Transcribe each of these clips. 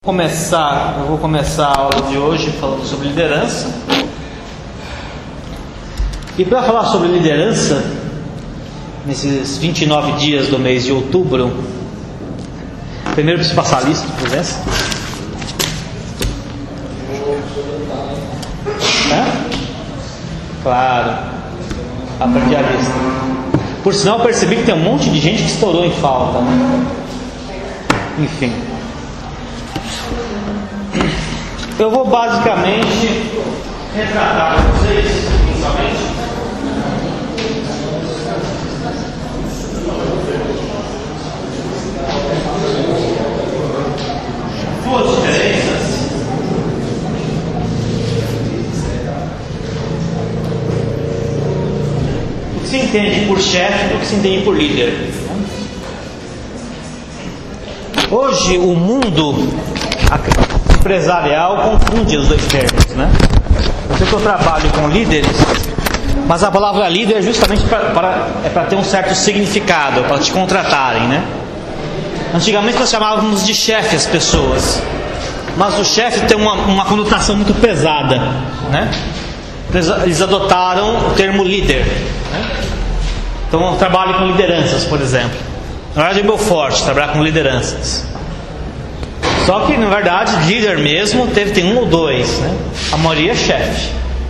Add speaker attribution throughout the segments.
Speaker 1: Eu vou começar a aula de hoje falando sobre liderança. E para falar sobre liderança, nesses 29 dias do mês de outubro, primeiro preciso passar a lista, por exemplo. Claro, aprendi a lista. Por sinal, eu percebi que tem um monte de gente que estourou em falta, né? Enfim. Eu vou basicamente retratar para vocês, inicialmente, duas diferenças do que se entende por chefe e do que se entende por líder. Hoje o mundo empresarial confunde os dois termos, né? Eu sei que eu trabalho com líderes, mas a palavra líder é justamente para ter um certo significado, para te contratarem, né? Antigamente nós chamávamos de chefe as pessoas, mas o chefe tem uma conotação muito pesada, né? Eles adotaram o termo líder, né? Então eu trabalho com lideranças, por exemplo. Na verdade é meu forte trabalhar com lideranças. Só que, na verdade, líder mesmo tem um ou dois, né? A maioria é chefe.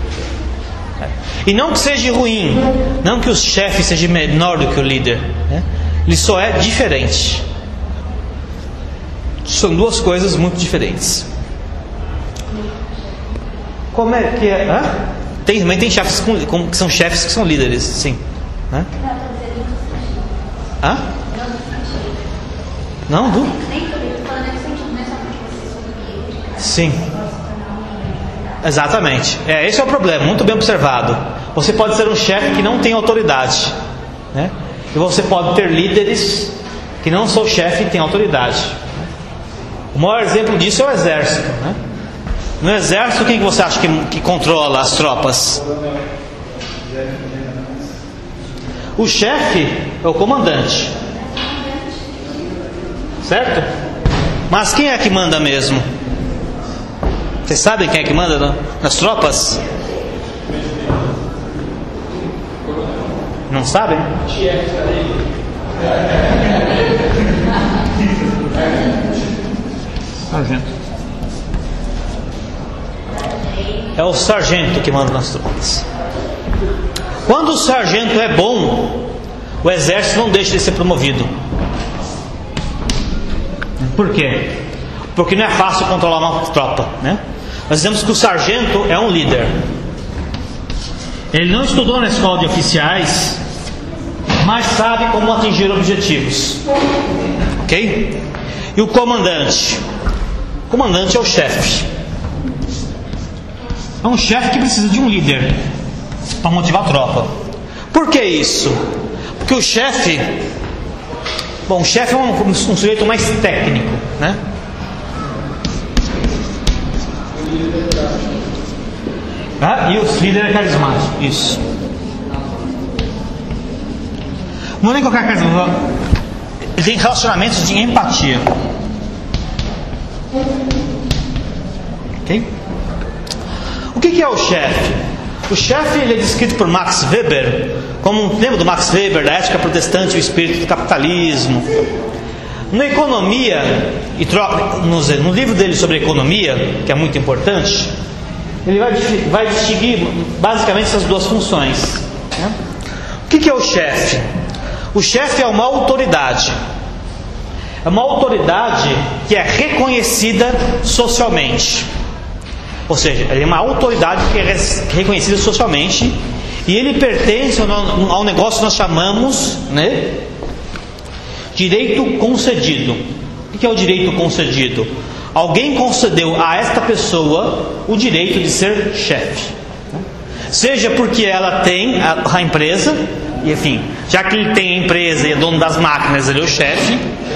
Speaker 1: E não que seja ruim, não que o chefe seja menor do que o líder, né? Ele só é diferente. São duas coisas muito diferentes. Como é que é? Também tem chefes que são chefes que são líderes, sim. Hã? Não, sim, exatamente. Esse é o problema, muito bem observado. Você pode ser um chefe que não tem autoridade, né? E você pode ter líderes que não são chefe e têm autoridade. O maior exemplo disso é o exército, né? No exército, quem que você acha que controla as tropas? O chefe é o comandante, certo? Mas quem é que manda mesmo? Vocês sabem quem é que manda nas tropas? Não sabem? Sargento. É o sargento que manda nas tropas. Quando o sargento é bom, o exército não deixa de ser promovido. Por quê? Porque não é fácil controlar uma tropa, né? Nós dizemos que o sargento é um líder. Ele não estudou na escola de oficiais, mas sabe como atingir objetivos. Ok? E o comandante? O comandante é o chefe. É um chefe que precisa de um líder para motivar a tropa. Por que isso? Porque o chefe... Bom, o chefe é um sujeito mais técnico, né? E o líder é carismático. Isso. Não é nem qualquer carisma. Ele tem relacionamentos de empatia. Ok? O que é o chefe? O chefe ele é descrito por Max Weber como lembra do Max Weber, da ética protestante e o espírito do capitalismo. Na economia, no livro dele sobre economia, que é muito importante, ele vai distinguir basicamente essas duas funções, né? O que é o chefe? O chefe é uma autoridade. É uma autoridade que é reconhecida socialmente. Ou seja, ele é uma autoridade que é reconhecida socialmente e ele pertence ao negócio que nós chamamos, né, direito concedido. O que é o direito concedido? Alguém concedeu a esta pessoa o direito de ser chefe, seja porque ela tem a empresa, e enfim, já que ele tem a empresa e é dono das máquinas, ele é o chefe.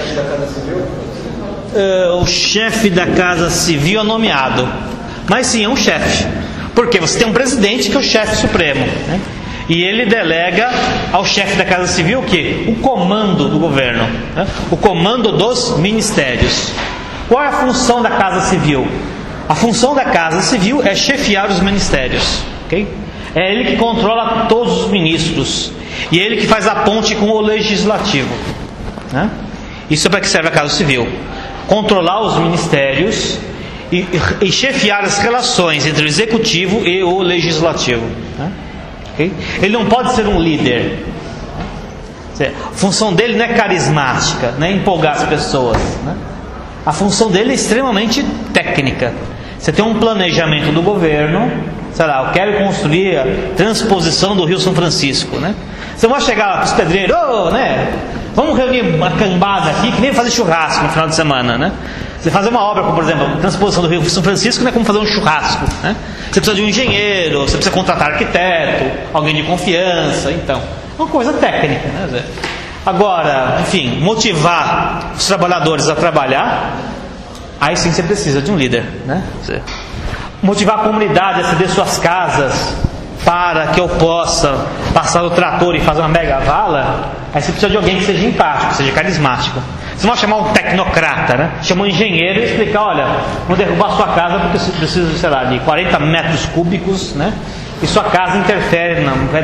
Speaker 1: O chefe da Casa Civil é nomeado, mas sim, é um chefe, porque você tem um presidente que é o chefe supremo, né? E ele delega ao chefe da Casa Civil o quê? O comando do governo, né? O comando dos ministérios. Qual é a função da Casa Civil? A função da Casa Civil é chefiar os ministérios. Okay? É ele que controla todos os ministros. E é ele que faz a ponte com o legislativo. Né? Isso é para que serve a Casa Civil. Controlar os ministérios e chefiar as relações entre o executivo e o legislativo. Né? Okay? Ele não pode ser um líder. A função dele não é carismática, não é empolgar as pessoas. Né? A função dele é extremamente técnica. Você tem um planejamento do governo, sei lá, eu quero construir a transposição do Rio São Francisco, né? Você vai chegar lá para os pedreiros, né? Vamos reunir uma cambada aqui que nem fazer churrasco no final de semana, né? Você fazer uma obra, como por exemplo, a transposição do Rio São Francisco, não é como fazer um churrasco, né? Você precisa de um engenheiro, você precisa contratar arquiteto, alguém de confiança, então, uma coisa técnica, né? Agora, enfim, motivar os trabalhadores a trabalhar, aí sim você precisa de um líder, né? Motivar a comunidade a ceder suas casas para que eu possa passar o trator e fazer uma mega vala, aí você precisa de alguém que seja empático, que seja carismático. Você não vai chamar um tecnocrata, né? Chama um engenheiro e explicar, olha, vou derrubar a sua casa porque você precisa, sei lá, de 40 metros cúbicos, né? E sua casa interfere,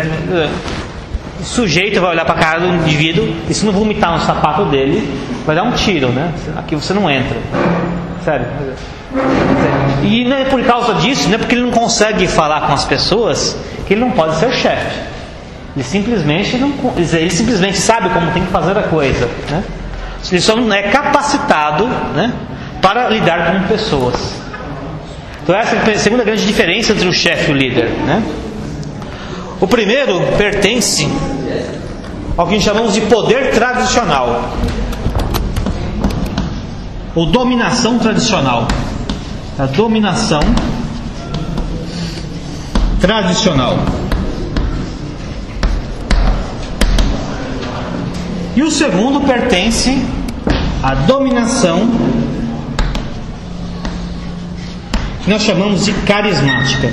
Speaker 1: o sujeito vai olhar para a cara do indivíduo e se não vomitar no sapato dele, vai dar um tiro, né? Aqui você não entra. Sério. E não é por causa disso, não é porque ele não consegue falar com as pessoas, que ele não pode ser chefe. Ele simplesmente sabe como tem que fazer a coisa, né? Ele só não é capacitado, né, para lidar com pessoas. Então essa é a segunda grande diferença entre o chefe e o líder, né? O primeiro pertence ao que chamamos de poder tradicional, ou dominação tradicional. A dominação tradicional. E o segundo pertence à dominação que nós chamamos de carismática.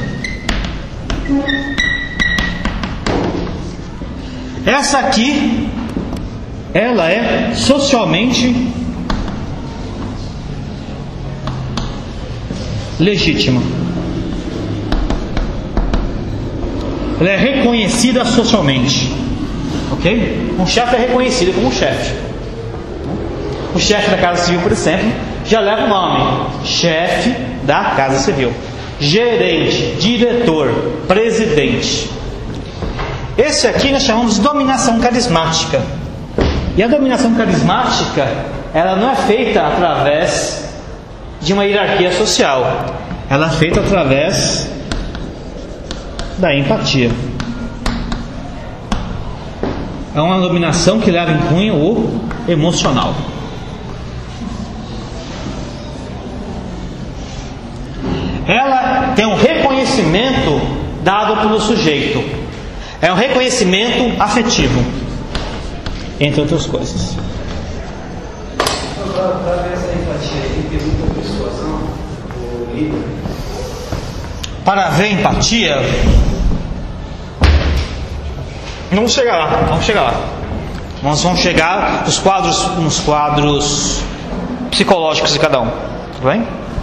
Speaker 1: Essa aqui, ela é socialmente legítima. Ela é reconhecida socialmente. Ok? Um chefe é reconhecido como chefe. O chefe da Casa Civil, por exemplo, já leva o nome: chefe da Casa Civil, gerente, diretor, presidente. Esse aqui nós chamamos de dominação carismática. E a dominação carismática, ela não é feita através de uma hierarquia social. Ela é feita através da empatia. É uma dominação que leva em cunho o emocional. Ela tem um reconhecimento dado pelo sujeito. É um reconhecimento afetivo, entre outras coisas.
Speaker 2: Para ver essa empatia aí, tem muita persuasão do líder.
Speaker 1: Para ver empatia, vamos chegar lá. Nós vamos chegar nos quadros psicológicos de cada um. Tudo bem?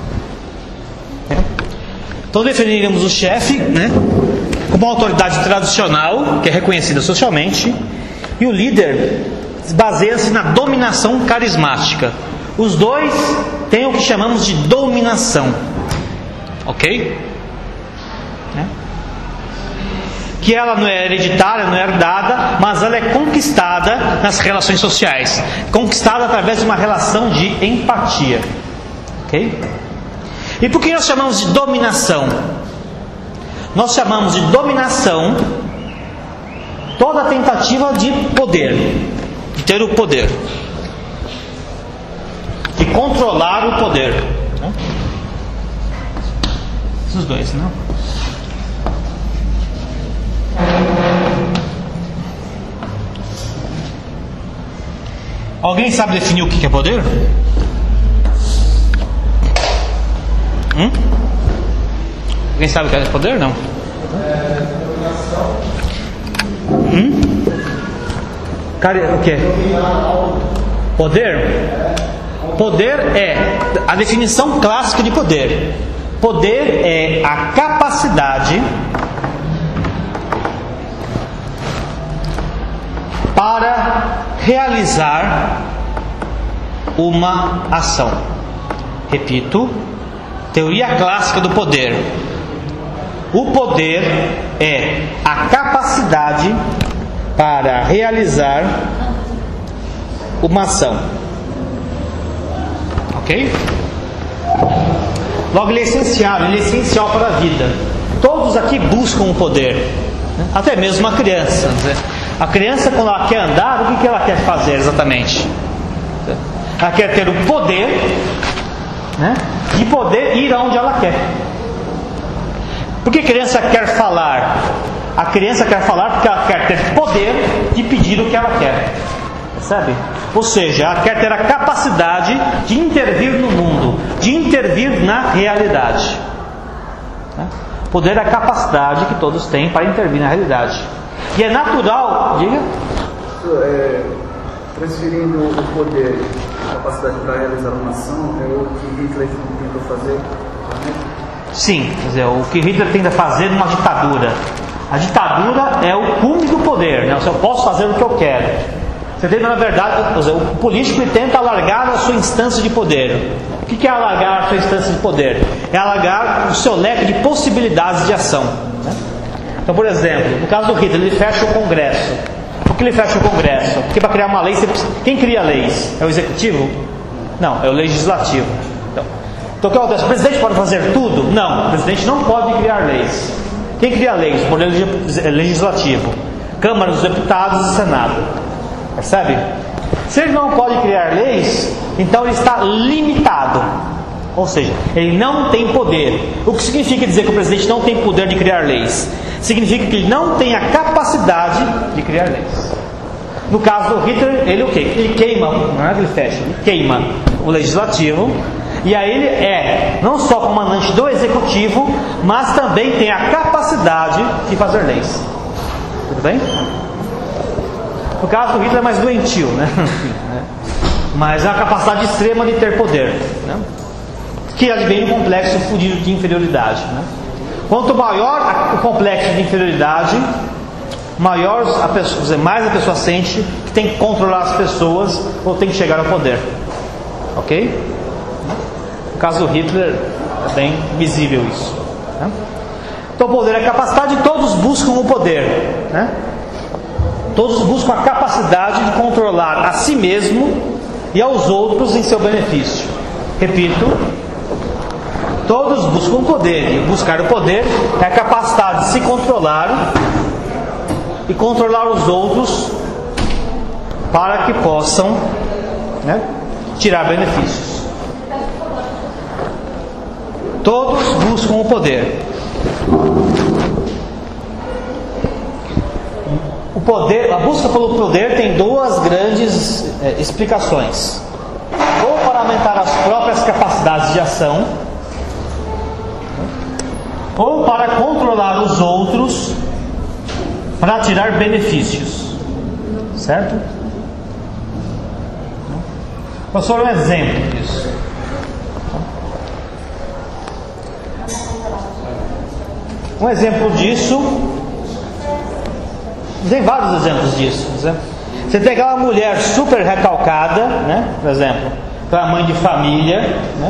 Speaker 1: Então definiríamos o chefe, né, como uma autoridade tradicional, que é reconhecida socialmente, e o líder baseia-se na dominação carismática. Os dois têm o que chamamos de dominação. Ok? Que ela não é hereditária, não é herdada, mas ela é conquistada nas relações sociais. Conquistada através de uma relação de empatia. Ok? E por que nós chamamos de dominação? Nós chamamos de dominação toda tentativa de poder, de ter o poder, de controlar o poder. Esses dois, não? Alguém sabe definir o que é poder? Alguém sabe o que é poder? Não? O quê? Poder? poder é a definição clássica de poder. Poder é a capacidade para realizar uma ação. Repito, teoria clássica do poder. O poder é a capacidade para realizar uma ação. Ok? Logo, ele é essencial para a vida. Todos aqui buscam o poder, até mesmo a criança. A criança, quando ela quer andar, o que ela quer fazer exatamente? Ela quer ter o poder, de poder ir aonde ela quer. Por que a criança quer falar? A criança quer falar porque ela quer ter poder de pedir o que ela quer. Percebe? Ou seja, ela quer ter a capacidade de intervir no mundo, de intervir na realidade. Poder é a capacidade que todos têm para intervir na realidade. E é natural, diga.
Speaker 2: Transferindo o poder, a capacidade para realizar uma ação, é o que Hitler tentou fazer?
Speaker 1: Sim, quer dizer, o que Hitler tenta fazer numa ditadura. A ditadura é o cume do poder, né? Eu posso fazer o que eu quero. Você tenta, na verdade, o político ele tenta alargar a sua instância de poder. O que é alargar a sua instância de poder? É alargar o seu leque de possibilidades de ação. Então, por exemplo, no caso do Hitler, ele fecha o Congresso. Por que ele fecha o Congresso? Porque para criar uma lei, quem cria leis? É o Executivo? Não, é o Legislativo. Então o que acontece? O presidente pode fazer tudo? Não, o presidente não pode criar leis. Quem cria leis? O Poder Legislativo, Câmara dos Deputados e Senado. Percebe? Se ele não pode criar leis, então ele está limitado. Ou seja, ele não tem poder. O que significa dizer que o presidente não tem poder de criar leis? Significa que ele não tem a capacidade de criar leis. No caso do Hitler, ele o quê? Ele queima, não é que ele fecha, ele queima o legislativo. E aí ele é não só comandante do executivo, mas também tem a capacidade de fazer leis. Tudo bem? No caso do Hitler é mais doentio, né? Mas é a capacidade extrema de ter poder, né? Que advém do complexo fudido de inferioridade, né? Quanto maior o complexo de inferioridade, mais a pessoa sente que tem que controlar as pessoas ou tem que chegar ao poder. Ok? No caso do Hitler é bem visível isso, né? Então o poder é a capacidade, todos buscam o poder, né? Todos buscam a capacidade de controlar a si mesmo e aos outros em seu benefício. Repito, todos buscam o poder, e buscar o poder é a capacidade de se controlar e controlar os outros para que possam, né, tirar benefícios. Todos buscam o poder. O poder, a busca pelo poder tem duas grandes explicações: ou para aumentar as próprias capacidades de ação, ou para controlar os outros para tirar benefícios. Certo? Vou só um exemplo disso. Um exemplo disso, tem vários exemplos disso. Você tem aquela mulher super recalcada, né? Por exemplo, aquela mãe de família, né?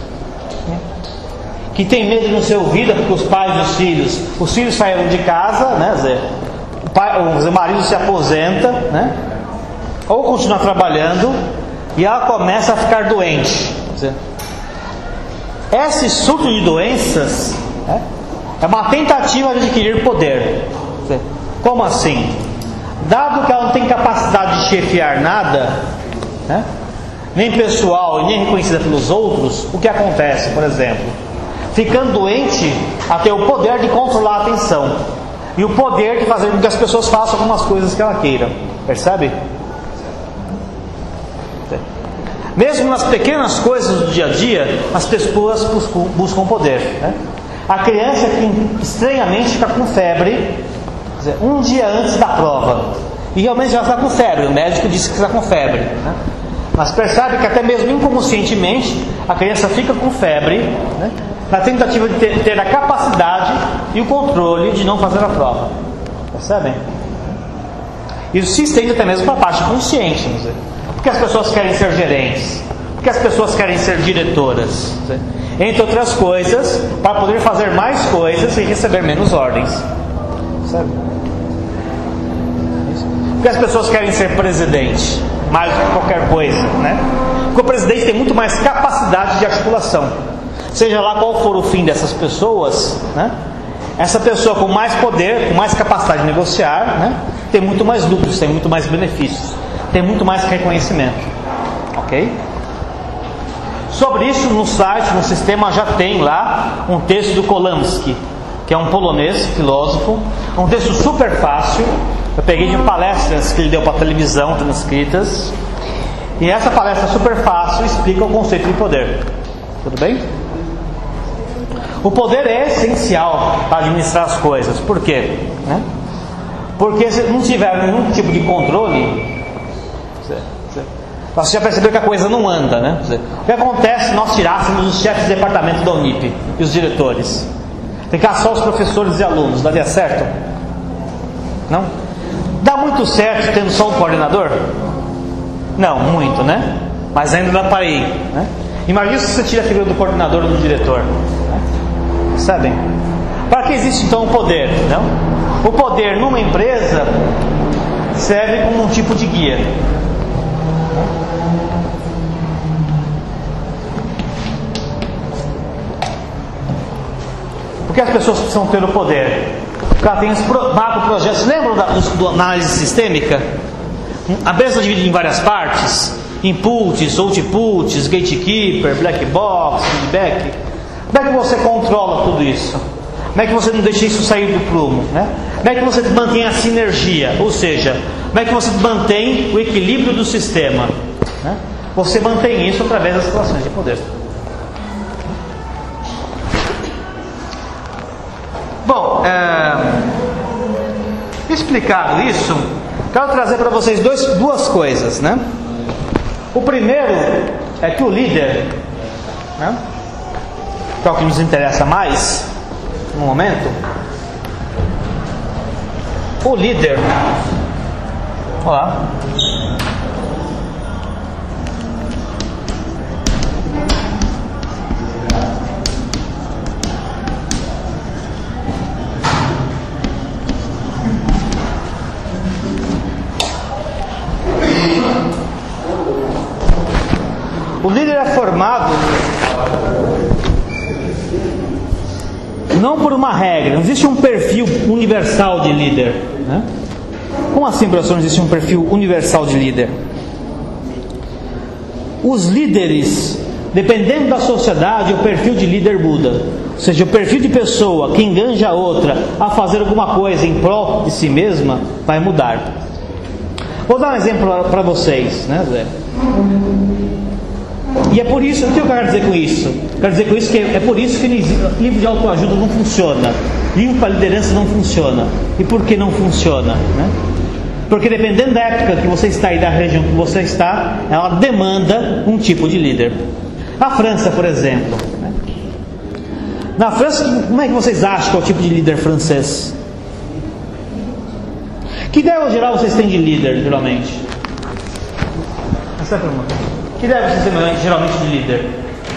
Speaker 1: Que tem medo de não ser ouvida porque os pais e os filhos saíram de casa, né? O marido se aposenta, né? Ou continua trabalhando e ela começa a ficar doente. Esse surto de doenças, né, é uma tentativa de adquirir poder. Como assim? Dado que ela não tem capacidade de chefiar nada, né, nem pessoal e nem reconhecida pelos outros, o que acontece, por exemplo? Ficando doente, ela tem o poder de controlar a atenção e o poder de fazer com que as pessoas façam algumas coisas que ela queira. Percebe? Mesmo nas pequenas coisas do dia a dia, as pessoas buscam poder, né? A criança que estranhamente fica com febre um dia antes da prova, e realmente ela está com febre, o médico disse que está com febre, né? Mas percebe que até mesmo inconscientemente a criança fica com febre, né, na tentativa de ter a capacidade e o controle de não fazer a prova. Percebem? Isso se estende até mesmo para a parte consciente. Não sei. Porque as pessoas querem ser gerentes, porque as pessoas querem ser diretoras, não sei. Entre outras coisas, para poder fazer mais coisas e receber menos ordens. Sabe? Porque as pessoas querem ser presidente, mais do que qualquer coisa, né? Porque o presidente tem muito mais capacidade de articulação. Seja lá qual for o fim dessas pessoas, né? Essa pessoa com mais poder, com mais capacidade de negociar, né, tem muito mais lucros, tem muito mais benefícios, tem muito mais reconhecimento. Ok? Sobre isso, no site, no sistema, já tem lá um texto do Kolamski, que é um polonês, filósofo, um texto super fácil. Eu peguei de palestras que ele deu para a televisão, transcritas, e essa palestra super fácil explica o conceito de poder. Tudo bem? O poder é essencial para administrar as coisas. Por quê? Porque se não tiver nenhum tipo de controle, você já percebeu que a coisa não anda, né? O que acontece se nós tirássemos os chefes de departamento da Unip e os diretores? Ficar só os professores e alunos, daria certo? Não? Dá muito certo tendo só um coordenador? Não, muito, né? Mas ainda dá para ir, né? Imagina se você tira a figura do coordenador ou do diretor, né? Sabem? Para que existe então o poder? Não? O poder numa empresa serve como um tipo de guia. Porque as pessoas precisam ter o poder. Porque ela tem os macroprojetos. Lembram da análise sistêmica? A empresa é dividida em várias partes: inputs, outputs, gatekeeper, black box, feedback. Como é que você controla tudo isso? Como é que você não deixa isso sair do prumo, né? Como é que você mantém a sinergia? Ou seja, como é que você mantém o equilíbrio do sistema, né? Você mantém isso através das relações de poder. Bom, explicado isso, quero trazer para vocês duas coisas, né? O primeiro é que o líder, né, que é o que nos interessa mais no momento, o líder, olá, o líder é formado não por uma regra, não existe um perfil universal de líder, né? Como assim, professor, não existe um perfil universal de líder? Os líderes, dependendo da sociedade, o perfil de líder muda. Ou seja, o perfil de pessoa que enganja a outra a fazer alguma coisa em prol de si mesma vai mudar. Vou dar um exemplo para vocês, né, Zé? E é por isso, o que eu quero dizer com isso? Quero dizer com isso que é por isso que livro de autoajuda não funciona, livro para liderança não funciona. E por que não funciona, né? Porque dependendo da época que você está e da região que você está, ela demanda um tipo de líder. A França, por exemplo, né? Na França, como é que vocês acham que é o tipo de líder francês? Que ideia geral vocês têm de líder, geralmente? Essa é a pergunta. Que ideia vocês têm geralmente de líder?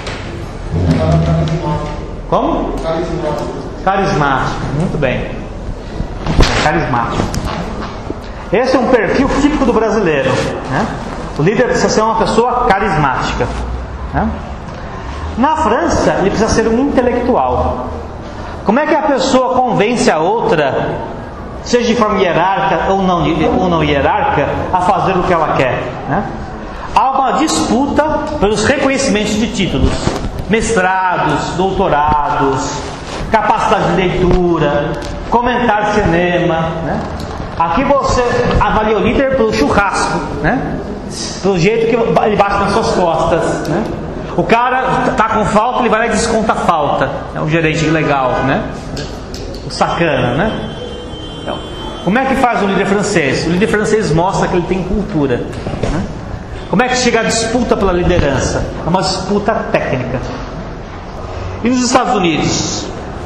Speaker 1: Como? Carismático. Muito bem. Carismático. Esse é um perfil típico do brasileiro, né? O líder precisa ser uma pessoa carismática, né? Na França, ele precisa ser um intelectual. Como é que a pessoa convence a outra, seja de forma hierárquica ou não hierárquica, a fazer o que ela quer, né? Há uma disputa pelos reconhecimentos de títulos, mestrados, doutorados, capacidade de leitura, comentar cinema, né? Aqui você avalia o líder pelo churrasco, né? Pelo jeito que ele bate nas suas costas, né? O cara está com falta, ele vai lá e desconta a falta. É um gerente legal, né? O sacana, né? Então, como é que faz o líder francês? O líder francês mostra que ele tem cultura, né? Como é que chega a disputa pela liderança? É uma disputa técnica. E nos Estados Unidos?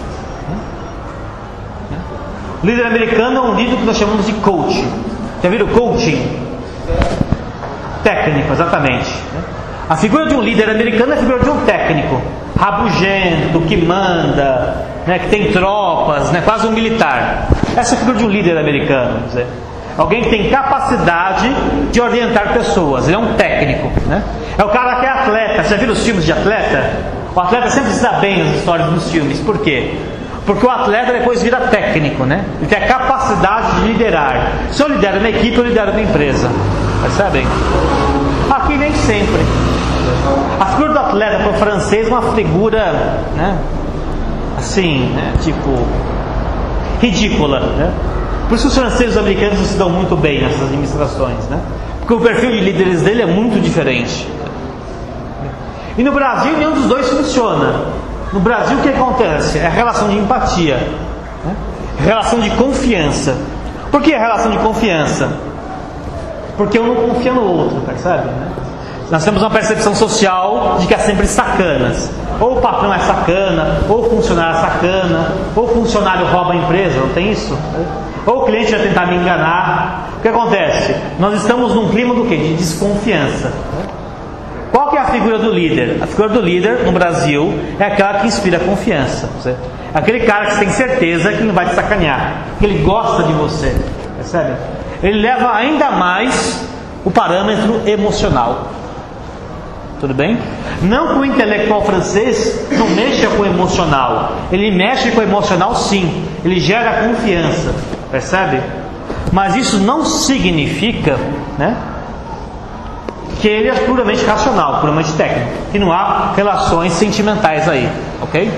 Speaker 1: O líder americano é um líder que nós chamamos de coaching. Já viram coaching? Técnico, exatamente. A figura de um líder americano é a figura de um técnico, rabugento, que manda, né, que tem tropas, né, quase um militar. Essa é a figura de um líder americano. Quer dizer, alguém que tem capacidade de orientar pessoas. Ele é um técnico, né? É o cara que é atleta. Você já viu os filmes de atleta? O atleta sempre se dá bem nas histórias dos filmes. Por quê? Porque o atleta depois vira técnico, né? Ele tem a capacidade de liderar. Se eu lidero uma equipe, eu lidero uma empresa. Percebem? Aqui nem sempre. A figura do atleta para o francês é uma figura, né? Assim, né? Tipo, ridícula, né? Por isso os franceses e os americanos não se dão muito bem nessas administrações, né? Porque o perfil de líderes dele é muito diferente. E no Brasil nenhum dos dois funciona. No Brasil o que acontece? É a relação de empatia, né? Relação de confiança. Por que a relação de confiança? Porque um não confia no outro, percebe? Né? Nós temos uma percepção social de que há sempre sacanas. Ou o patrão é sacana, ou o funcionário é sacana, ou o funcionário rouba a empresa, não tem isso? Ou o cliente vai tentar me enganar. O que acontece? Nós estamos num clima do quê? De desconfiança. Qual que é a figura do líder? A figura do líder no Brasil é aquela que inspira confiança. É aquele cara que você tem certeza que não vai te sacanear, que ele gosta de você. Percebe? Ele leva ainda mais o parâmetro emocional. Tudo bem? Não que o intelectual francês não mexa com o emocional. Ele mexe com o emocional sim. Ele gera confiança. Percebe? Mas isso não significa, né, que ele é puramente racional, puramente técnico. Que não há relações sentimentais aí. Ok?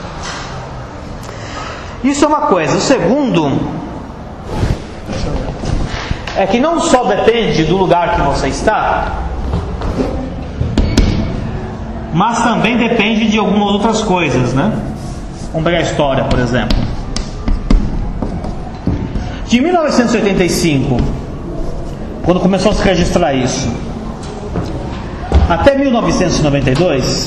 Speaker 1: Isso é uma coisa. O segundo é que não só depende do lugar que você está, mas também depende de algumas outras coisas, né? Vamos pegar a história, por exemplo. De 1985, quando começou a se registrar isso, até 1992,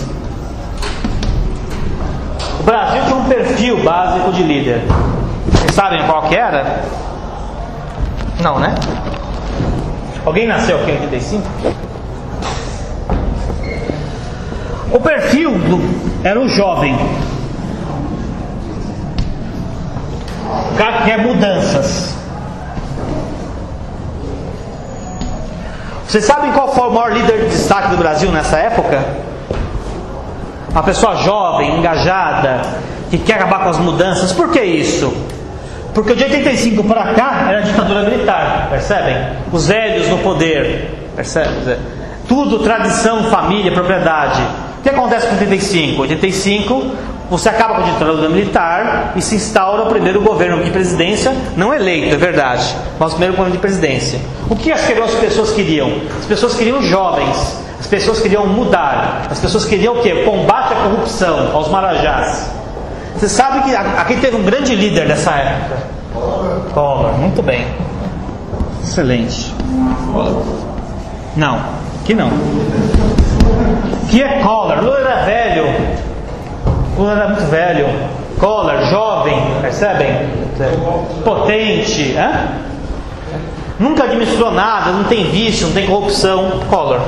Speaker 1: o Brasil tinha um perfil básico de líder. Vocês sabem qual que era? Não, né? Alguém nasceu aqui em 85? O perfil era o jovem, o cara que quer mudanças. Vocês sabem qual foi o maior líder de destaque do Brasil nessa época? Uma pessoa jovem, engajada, que quer acabar com as mudanças. Por que isso? Porque de 85 para cá era a ditadura militar, percebem? Os velhos no poder, percebe? Tudo tradição, família, propriedade. O que acontece com 85? 85, você acaba com a ditadura militar e se instaura o primeiro governo de presidência, não eleito, é verdade, mas o primeiro governo de presidência. O que as pessoas queriam? As pessoas queriam jovens, as pessoas queriam mudar, as pessoas queriam o quê? Combate à corrupção, aos marajás. Você sabe que aqui teve um grande líder nessa época. Collor, muito bem. Excelente. Não, aqui não. Que é Collor? Lula era velho. Lula era muito velho. Collor, jovem, percebem? Potente. Nunca administrou nada, não tem vício, não tem corrupção. Collor.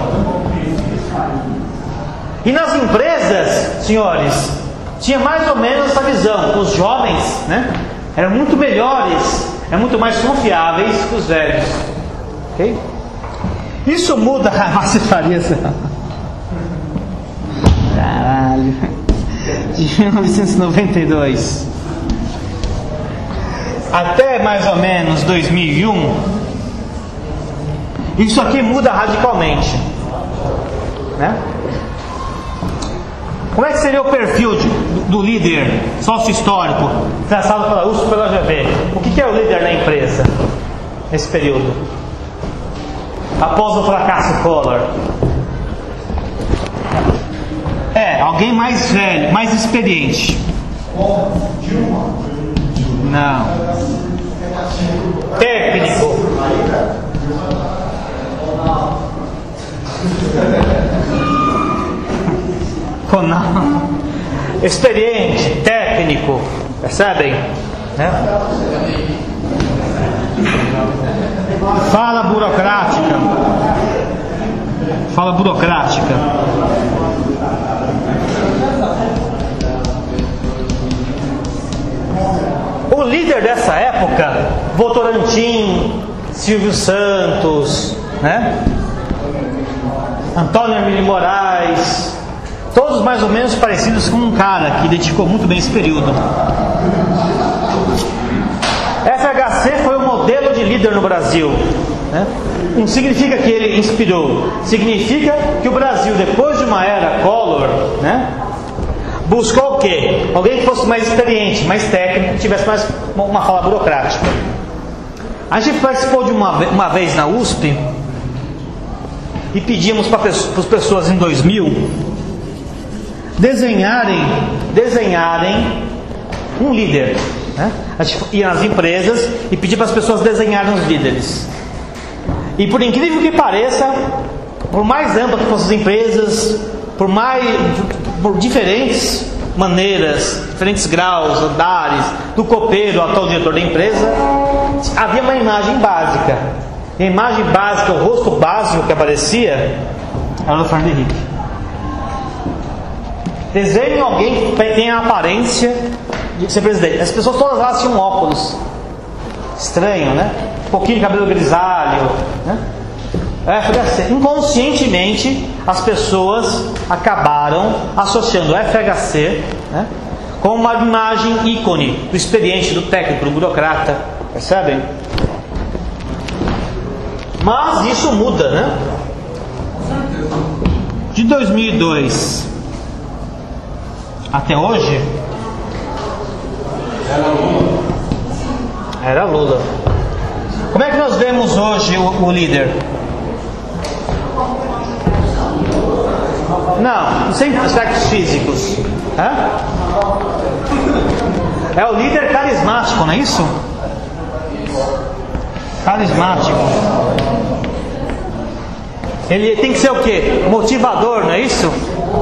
Speaker 1: E nas empresas, senhores, tinha mais ou menos essa visão. Os jovens, né, eram muito melhores, eram muito mais confiáveis que os velhos. Ok? Isso muda a Márcia Farias. Caralho. De 1992 até mais ou menos 2001, isso aqui muda radicalmente, né? Como é que seria o perfil do líder sócio-histórico traçado pela USP e pela UGV? O que é o líder na empresa nesse período? Após o fracasso Collor, alguém mais velho, mais experiente. Não. Técnico. experiente, técnico, percebem? Né? Fala burocrática. Fala burocrática. O líder dessa época, Votorantim, Silvio Santos, né? Antônio Emílio Moraes, todos mais ou menos parecidos com um cara que identificou muito bem esse período. FHC foi o modelo de líder no Brasil, né? Não significa que ele inspirou, significa que o Brasil, depois de uma era Collor, né, buscou o quê? Alguém que fosse mais experiente, mais técnico, que tivesse mais uma fala burocrática. A gente participou de uma vez na USP e pedimos para as pessoas em 2000 desenharem um líder, né? A gente ia nas empresas e pedia para as pessoas desenharem os líderes. E por incrível que pareça, por mais ampla que fossem as empresas, por diferentes maneiras, diferentes graus, andares, do copeiro até o diretor da empresa, havia uma imagem básica. E a imagem básica, o rosto básico que aparecia, era o Fernando Henrique. Desenhe alguém que tenha a aparência de ser presidente. As pessoas todas lá tinham óculos. Estranho, né? Um pouquinho de cabelo grisalho, né? FHC. Inconscientemente, as pessoas acabaram associando o FHC, né, com uma imagem ícone do experiente, do técnico, do burocrata. Percebem? Mas isso muda, né? De 2002 até hoje, era Lula. Como é que nós vemos hoje o líder? Não, sem aspectos físicos. É o líder carismático, não é isso? Carismático. Ele tem que ser o quê? Motivador, não é isso?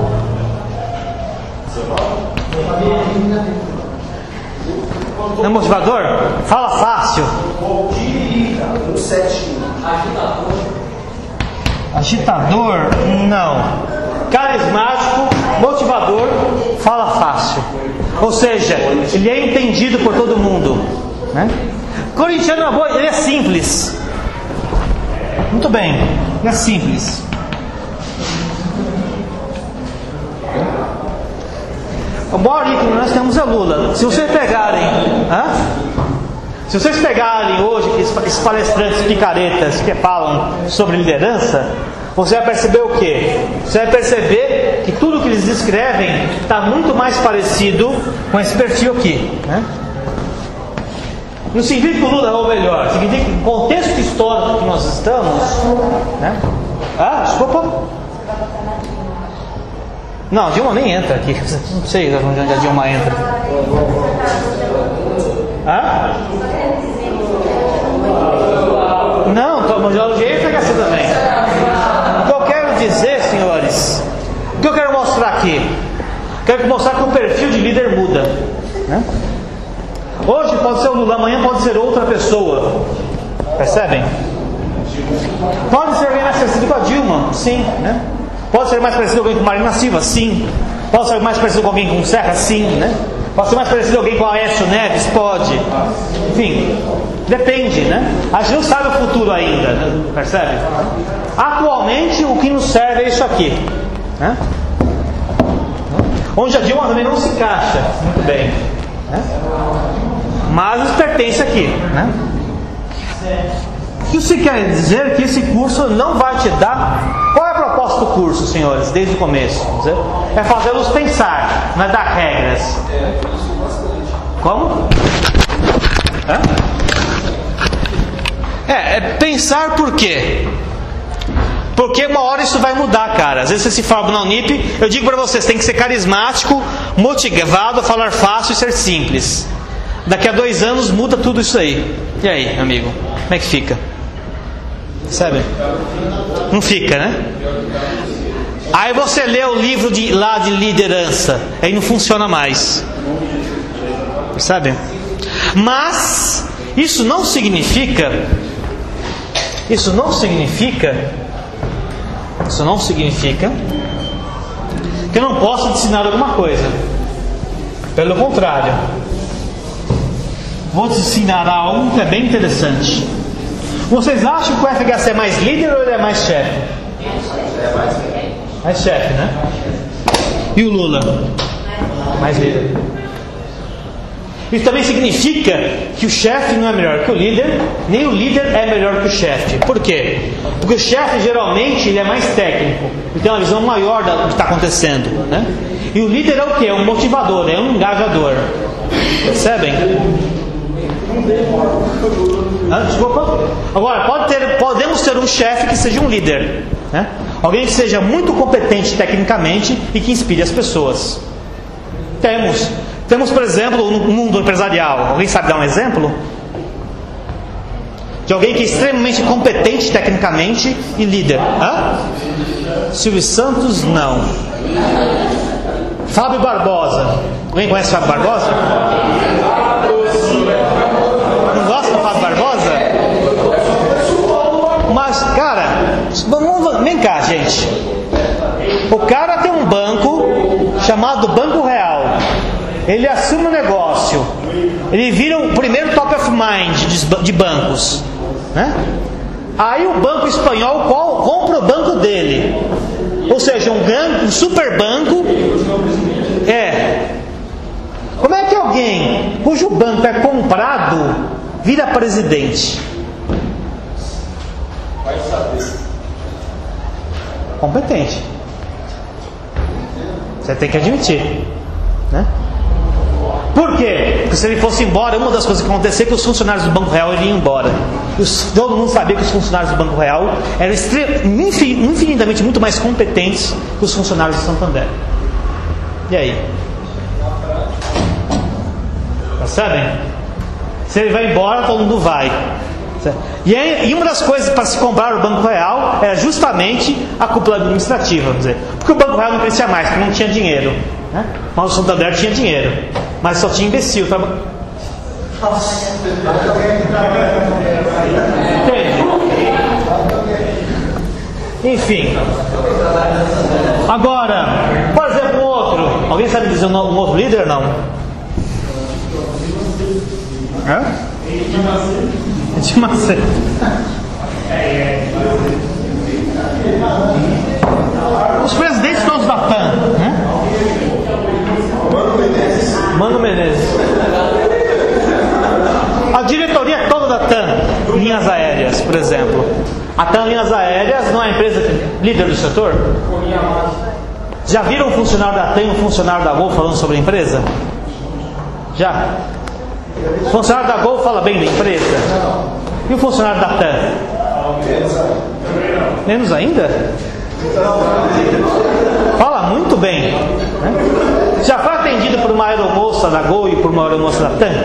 Speaker 1: Não é motivador? Fala fácil. Agitador? Não. Carismático, motivador, fala fácil. Ou seja, ele é entendido por todo mundo, né? Corintiano é boa, ele é simples. Muito bem, ele é simples. O maior ícone que nós temos é Lula. Se vocês pegarem hoje esses palestrantes picaretas que falam sobre liderança, você vai perceber o quê? Você vai perceber que tudo que eles descrevem está muito mais parecido com esse perfil aqui, né? Não significa que o Lula é o melhor, significa que no contexto histórico que nós estamos, né? Desculpa. Não, a Dilma nem entra aqui. Não sei onde a Dilma entra. Não, o geologia é FHC também. O que eu quero dizer, senhores, o que eu quero mostrar aqui? Quero mostrar que o perfil de líder muda, né? Hoje pode ser o Lula, amanhã pode ser outra pessoa. Percebem? Pode ser alguém mais parecido com a Dilma, sim, né? Pode ser mais parecido com alguém com Marina Silva, sim. Pode ser mais parecido com alguém com Serra, sim, né? Pode ser mais parecido com alguém com Aécio Neves, pode. Enfim, depende, né? A gente não sabe o futuro ainda, né? Percebe? Atualmente o que nos serve é isso aqui, né? Onde a Dilma também não se encaixa muito bem, né? Mas nos pertence aqui, né? Isso quer dizer que esse curso não vai te dar. Qual é a proposta do curso, senhores, desde o começo? É fazê-los pensar, não é dar regras. Como? É pensar por quê? Porque uma hora isso vai mudar, cara. Às vezes você se forma na Unip, eu digo para vocês, tem que ser carismático, motivado, falar fácil e ser simples. Daqui a 2 anos muda tudo isso aí. E aí, amigo? Como é que fica? Sabe? Não fica, né? Aí você lê o livro lá de liderança, aí não funciona mais. Sabe? Mas isso não significa que eu não possa te ensinar alguma coisa. Pelo contrário, vou te ensinar algo que é bem interessante. Vocês acham que o FHC é mais líder ou ele é mais chefe? Mais chefe, né? E o Lula? Mais líder. Isso também significa que o chefe não é melhor que o líder, nem o líder é melhor que o chefe. Por quê? Porque o chefe geralmente ele é mais técnico, ele tem uma visão maior do que está acontecendo, né? E o líder é o quê? É um motivador, é um engajador. Percebem? Desculpa. Agora, podemos ter um chefe que seja um líder, né? Alguém que seja muito competente tecnicamente e que inspire as pessoas. Temos, por exemplo, no mundo empresarial. Alguém sabe dar um exemplo? De alguém que é extremamente competente tecnicamente e líder. Silvio Santos, não. Fábio Barbosa. Alguém conhece Fábio Barbosa? Não gosta do Fábio Barbosa? Mas, cara, vem cá, gente. O cara tem um banco chamado Banco Real. Ele assume o negócio. Ele vira o primeiro top of mind de bancos, né? Aí o banco espanhol compra o banco dele. Ou seja, um super banco. Como é que alguém cujo banco é comprado vira presidente? Vai saber. Competente. Você tem que admitir, né? Por quê? Porque se ele fosse embora, uma das coisas que acontecia é que os funcionários do Banco Real iriam embora. Todo mundo sabia que os funcionários do Banco Real eram infinitamente muito mais competentes que os funcionários do Santander. E aí? Percebem? Se ele vai embora, todo mundo vai. E uma das coisas para se comprar o Banco Real era justamente a cúpula administrativa, vamos dizer. Porque o Banco Real não crescia mais, porque não tinha dinheiro, né? Mas o Santander tinha dinheiro, mas só tinha imbecil. Entende? Enfim. Agora, por exemplo, outro. Alguém sabe dizer um outro líder? Não? De Macedo. Os presidentes todos da TAM, né? Mano Menezes. A diretoria toda da TAM, linhas aéreas, por exemplo. A TAM Linhas Aéreas não é a empresa líder do setor? Já viram um funcionário da TAM e um funcionário da Gol falando sobre a empresa? Já? O funcionário da Gol fala bem da empresa? E o funcionário da TAM? Menos ainda? Fala muito bem, né? Já foi atendido por uma aeromoça da Gol e por uma aeromoça da TAM?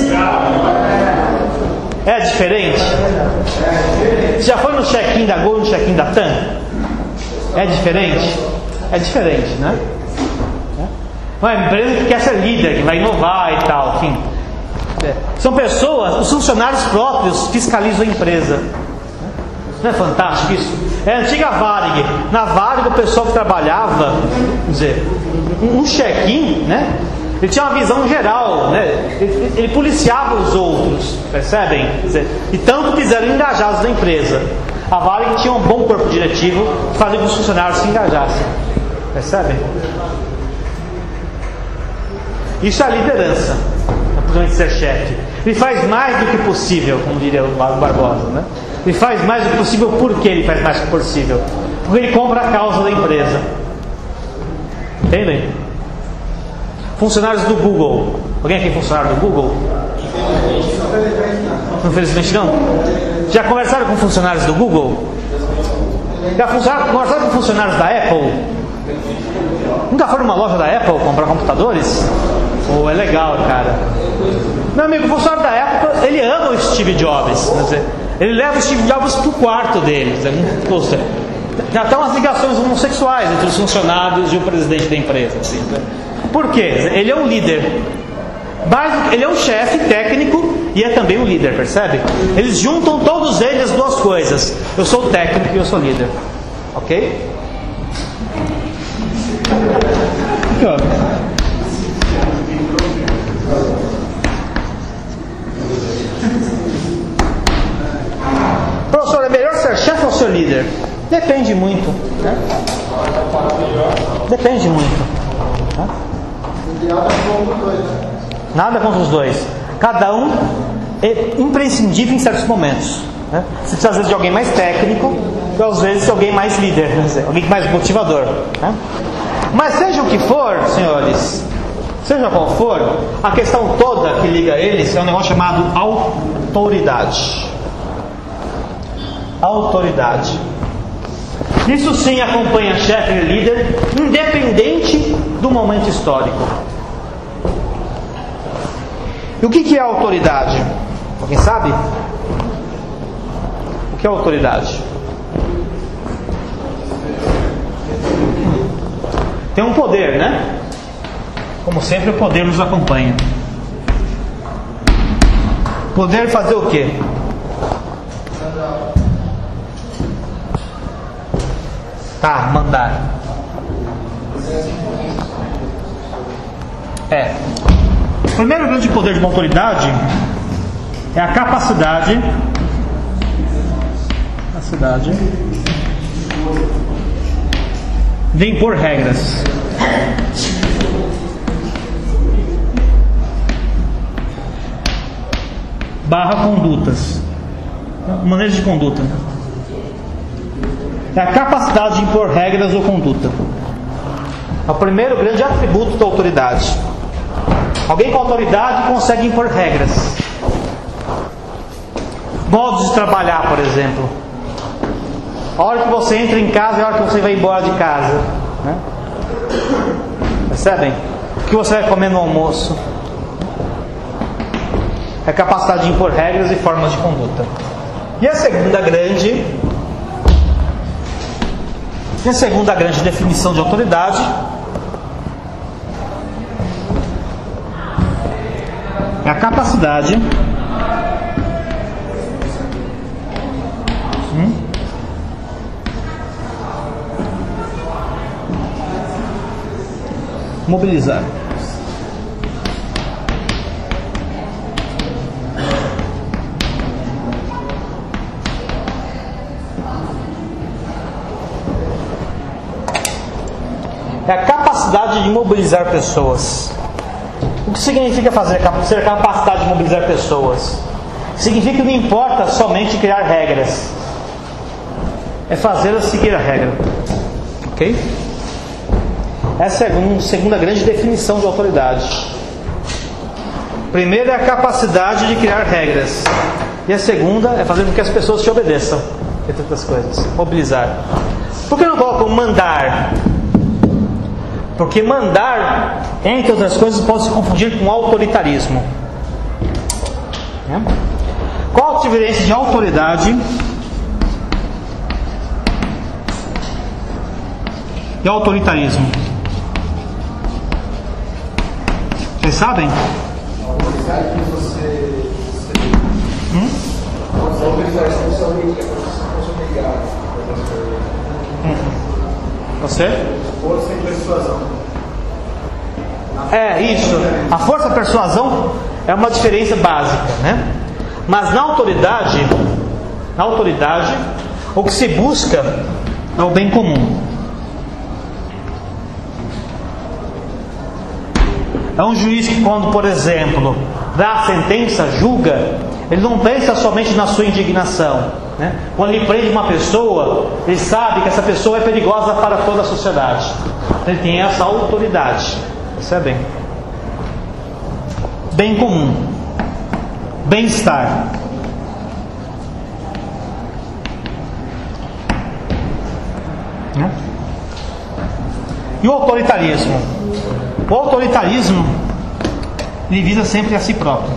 Speaker 1: É diferente? Já foi no check-in da Gol e no check-in da TAM? É diferente? É diferente, né? Uma empresa que quer ser líder, que vai inovar e tal, enfim. São pessoas, os funcionários próprios fiscalizam a empresa. Não é fantástico isso? É a antiga Varig. Na Varig, o pessoal que trabalhava, vamos dizer, um check-in, né? Ele tinha uma visão geral, né? Ele policiava os outros, percebem? Quer dizer, e tanto quiseram engajá-los na empresa. A Varig tinha um bom corpo diretivo que fazia com que os funcionários se engajassem. Percebem? Isso é a liderança. De ser chefe. Ele faz mais do que possível, como diria o Fábio Barbosa, né? Ele faz mais do que possível. Por que ele faz mais do que possível? Porque ele compra a causa da empresa. Entendem? Funcionários do Google. Alguém aqui é funcionário do Google? Infelizmente não. Já conversaram com funcionários do Google? Já conversaram com funcionários da Apple? Nunca foram numa loja da Apple comprar computadores? Oh, é legal, cara. Meu amigo, o funcionário da Apple, ele ama o Steve Jobs. Quer dizer, ele leva o Steve Jobs pro quarto dele. Tem até umas ligações homossexuais entre os funcionários e o presidente da empresa. Assim, né? Por quê? Ele é um líder. Mas ele é um chefe técnico e é também um líder, percebe? Eles juntam todos eles as duas coisas. Eu sou o técnico e eu sou líder. Ok? Aqui, ó. Professor, é melhor ser chefe ou ser líder? Depende muito, né? Depende muito, né? Nada contra os dois. Cada um é imprescindível em certos momentos, né? Você precisa às vezes de alguém mais técnico e às vezes de alguém mais líder, né? Alguém mais motivador, né? Mas seja o que for, senhores, seja qual for, a questão toda que liga eles é um negócio chamado autoridade. Autoridade. Isso sim acompanha chefe e líder, independente do momento histórico. E o que é autoridade? Alguém sabe? O que é autoridade? Tem um poder, né? Como sempre, o poder nos acompanha. Poder fazer o quê? Tá, mandar. O primeiro grande poder de uma autoridade é a capacidade de impor regras. / condutas. Maneiras de conduta. É a capacidade de impor regras ou conduta. É o primeiro grande atributo da autoridade. Alguém com autoridade consegue impor regras. Modos de trabalhar, por exemplo. A hora que você entra em casa é a hora que você vai embora de casa, né? Percebem? O que você vai comer no almoço? É a capacidade de impor regras e formas de conduta. E a segunda grande definição de autoridade é a capacidade mobilizar. É a capacidade de mobilizar pessoas. O que significa ser capacidade de mobilizar pessoas? Significa que não importa somente criar regras, é fazê-las seguir a regra. Ok? Essa é a segunda grande definição de autoridade. Primeiro é a capacidade de criar regras, e a segunda é fazer com que as pessoas te obedeçam, entre outras coisas. Mobilizar. Por que não colocam mandar? Porque mandar, entre outras coisas, pode se confundir com autoritarismo. Qual a diferença de autoridade e autoritarismo? Vocês sabem? Você?
Speaker 2: Força e persuasão.
Speaker 1: É isso. A força e persuasão é uma diferença básica, né? Mas na autoridade, o que se busca é o bem comum. É um juiz que, quando, por exemplo, dá a sentença, julga, ele não pensa somente na sua indignação, né? Quando ele prende uma pessoa, ele sabe que essa pessoa é perigosa para toda a sociedade. Ele tem essa autoridade. Percebem? Bem comum, bem-estar. E o autoritarismo? O autoritarismo, ele visa sempre a si próprio,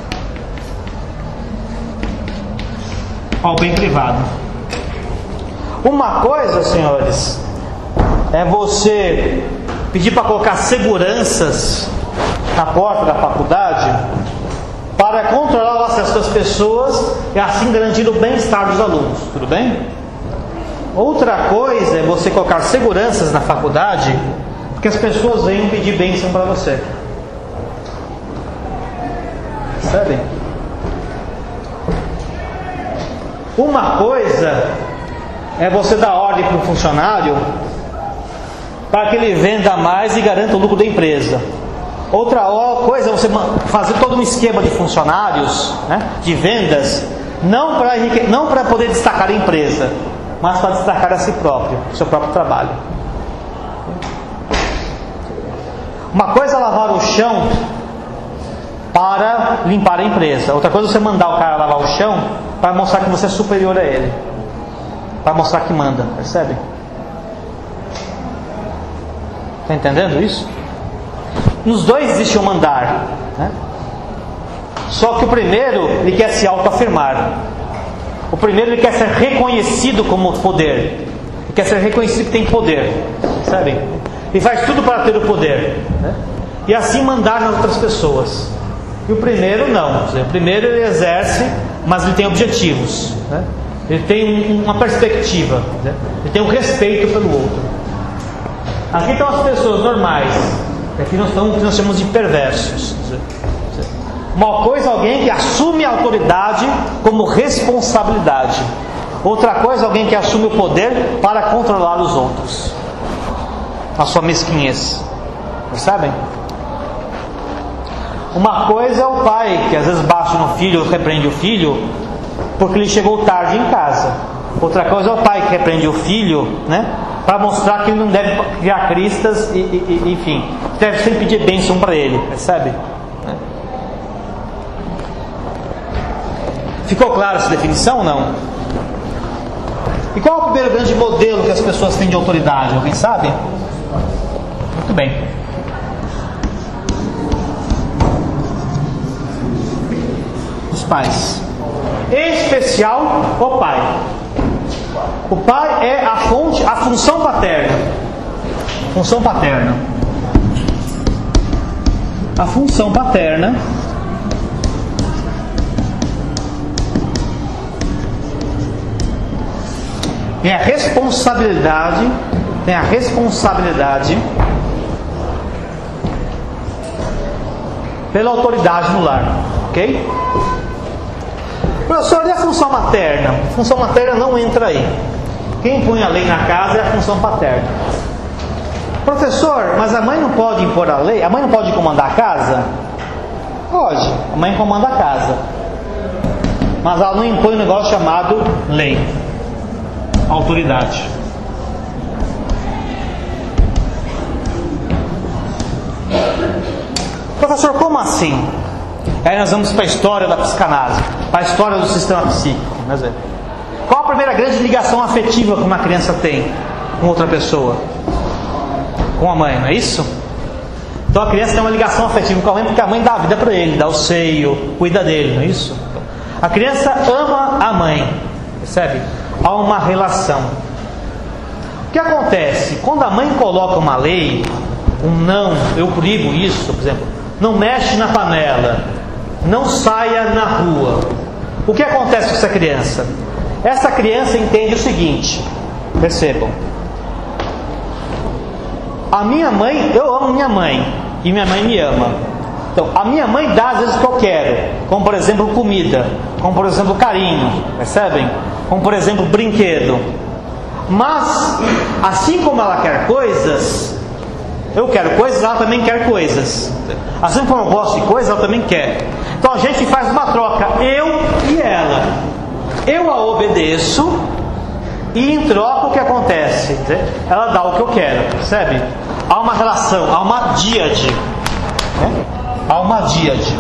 Speaker 1: ao bem privado. Uma coisa, senhores, é você pedir para colocar seguranças na porta da faculdade para controlar o acesso das pessoas e assim garantir o bem-estar dos alunos, tudo bem? Outra coisa é você colocar seguranças na faculdade porque as pessoas venham pedir bênção para você. Percebem? Uma coisa é você dar ordem para o funcionário para que ele venda mais e garanta o lucro da empresa. Outra coisa é você fazer todo um esquema de funcionários, né, de vendas, não para poder destacar a empresa, mas para destacar a si próprio, o seu próprio trabalho. Uma coisa é lavar o chão para limpar a empresa. Outra coisa é você mandar o cara lavar o chão para mostrar que você é superior a ele, para mostrar que manda, percebe? Está entendendo isso? Nos dois existe um mandar, né? Só que o primeiro ele quer se autoafirmar. O primeiro ele quer ser reconhecido como poder. Ele quer ser reconhecido que tem poder, percebe? Ele faz tudo para ter o poder, né? E assim mandar nas outras pessoas. E o primeiro não. O primeiro ele exerce, mas ele tem objetivos, né? Ele tem uma perspectiva, né? Ele tem um respeito pelo outro. Aqui estão as pessoas normais. Aqui nós estamos o que nós chamamos de perversos. Uma coisa é alguém que assume a autoridade como responsabilidade. Outra coisa é alguém que assume o poder para controlar os outros. A sua mesquinhez. Percebem? Uma coisa é o pai que às vezes bate no filho, repreende o filho porque ele chegou tarde em casa. Outra coisa é o pai que repreende o filho, né, para mostrar que ele não deve criar cristas enfim, deve sempre pedir bênção para ele, percebe? Ficou claro essa definição ou não? E qual é o primeiro grande modelo que as pessoas têm de autoridade? Alguém sabe? Muito bem. Os pais. Em especial o pai. O pai é a fonte, a função paterna. Função paterna. A função paterna tem a responsabilidade pela autoridade no lar, ok? Professor, e a função materna? A função materna não entra aí. Quem põe a lei na casa é a função paterna. Professor, mas a mãe não pode impor a lei? A mãe não pode comandar a casa? Pode, a mãe comanda a casa, mas ela não impõe um negócio chamado lei, autoridade. Professor, como assim? Aí nós vamos para a história da psicanálise, para a história do sistema psíquico. Qual a primeira grande ligação afetiva que uma criança tem com outra pessoa? Com a mãe, não é isso? Então a criança tem uma ligação afetiva com a mãe porque a mãe dá a vida para ele, dá o seio, cuida dele, não é isso? A criança ama a mãe, percebe? Há uma relação. O que acontece? Quando a mãe coloca uma lei, um não, eu proíbo isso, por exemplo, não mexe na panela, não saia na rua. O que acontece com essa criança? Essa criança entende o seguinte, percebam. A minha mãe, eu amo minha mãe, e minha mãe me ama. Então, a minha mãe dá às vezes o que eu quero, como por exemplo comida, como por exemplo carinho, percebem? Como por exemplo brinquedo. Mas, assim como ela quer coisas, eu quero coisas, ela também quer coisas. Assim como eu gosto de coisas, ela também quer. Então a gente faz uma troca, eu e ela. Eu a obedeço e em troca o que acontece? Ela dá o que eu quero, percebe? Há uma relação, há uma díade, né? Há uma díade.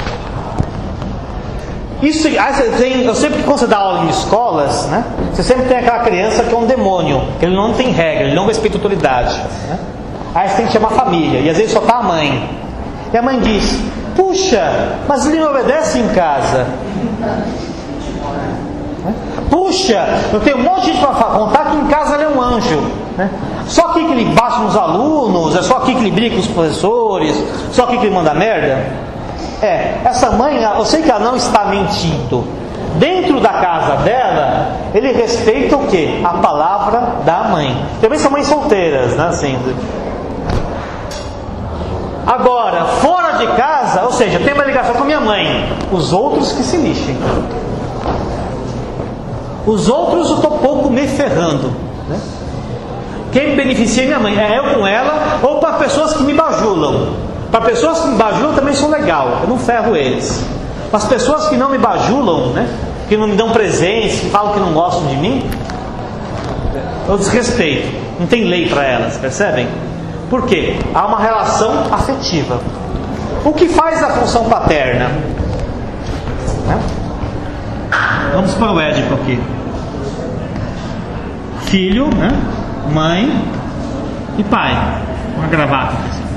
Speaker 1: Isso, eu sempre que quando você dá aula em escolas, né, você sempre tem aquela criança que é um demônio, que ele não tem regra, ele não respeita a autoridade, né? Aí você tem que chamar a família, e às vezes só está a mãe. E a mãe diz, puxa, mas ele não obedece em casa. Puxa, eu tenho um monte de gente para contar que em casa ele é um anjo, né? Só aqui que ele bate nos alunos, é só aqui que ele briga com os professores, só aqui que ele manda merda. Essa mãe, eu sei que ela não está mentindo. Dentro da casa dela, ele respeita o quê? A palavra da mãe. Também são mães solteiras, né? Assim. Agora, fora de casa, ou seja, tem uma ligação com a minha mãe. Os outros que se lixem. Os outros eu estou pouco me ferrando, né? Quem me beneficia é minha mãe. É eu com ela, ou para pessoas que me bajulam. Para pessoas que me bajulam também sou legal, eu não ferro eles. Para as pessoas que não me bajulam, né? Que não me dão presentes, que falam que não gostam de mim, eu desrespeito. Não tem lei para elas, percebem? Por quê? Há uma relação afetiva. O que faz a função paterna? Né? Vamos para o Édipo aqui. Filho, né? Mãe e pai. Uma gravata.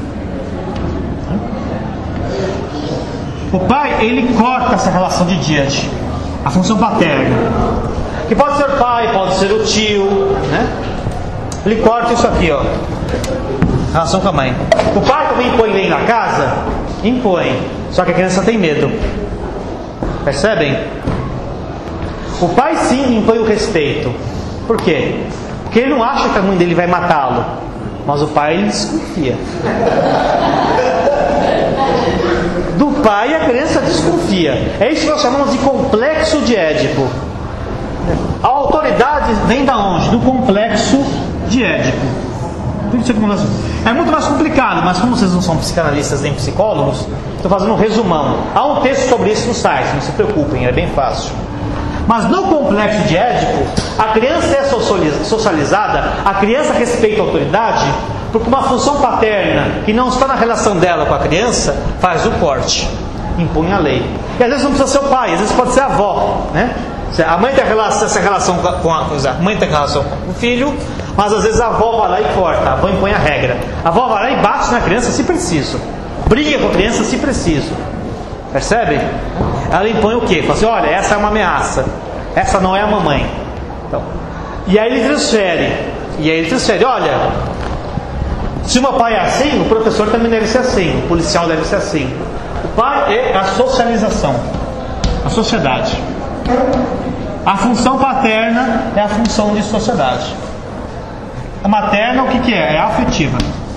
Speaker 1: O pai, ele corta essa relação de diante. A função paterna. Que pode ser o pai, pode ser o tio, né? Ele corta isso aqui, ó. Relação com a mãe. O pai também impõe lei na casa? Impõe. Só que a criança tem medo. Percebem? O pai sim impõe o respeito. Por quê? Porque ele não acha que a mãe dele vai matá-lo. Mas o pai, ele desconfia. Do pai a criança desconfia. É isso que nós chamamos de complexo de Édipo. A autoridade vem da onde? Do complexo de Édipo. É muito mais complicado, mas como vocês não são psicanalistas nem psicólogos, estou fazendo um resumão. Há um texto sobre isso no site, não se preocupem, é bem fácil. Mas no complexo de Édipo, a criança é socializada, a criança respeita a autoridade, porque uma função paterna que não está na relação dela com a criança faz o corte, impõe a lei. E às vezes não precisa ser o pai, às vezes pode ser a avó, né? A mãe tem essa relação com a mãe tem relação com o filho, mas às vezes a avó vai lá e corta, a avó impõe a regra. A avó vai lá e bate na criança se preciso, briga com a criança se preciso. Percebe? Ela impõe o quê? Fala assim, olha, essa é uma ameaça, essa não é a mamãe. Então, e aí ele transfere, olha, se o meu pai é assim, o professor também deve ser assim, o policial deve ser assim. O pai é a socialização, a sociedade. A função paterna é a função de sociedade. A materna, o que é? É afetiva.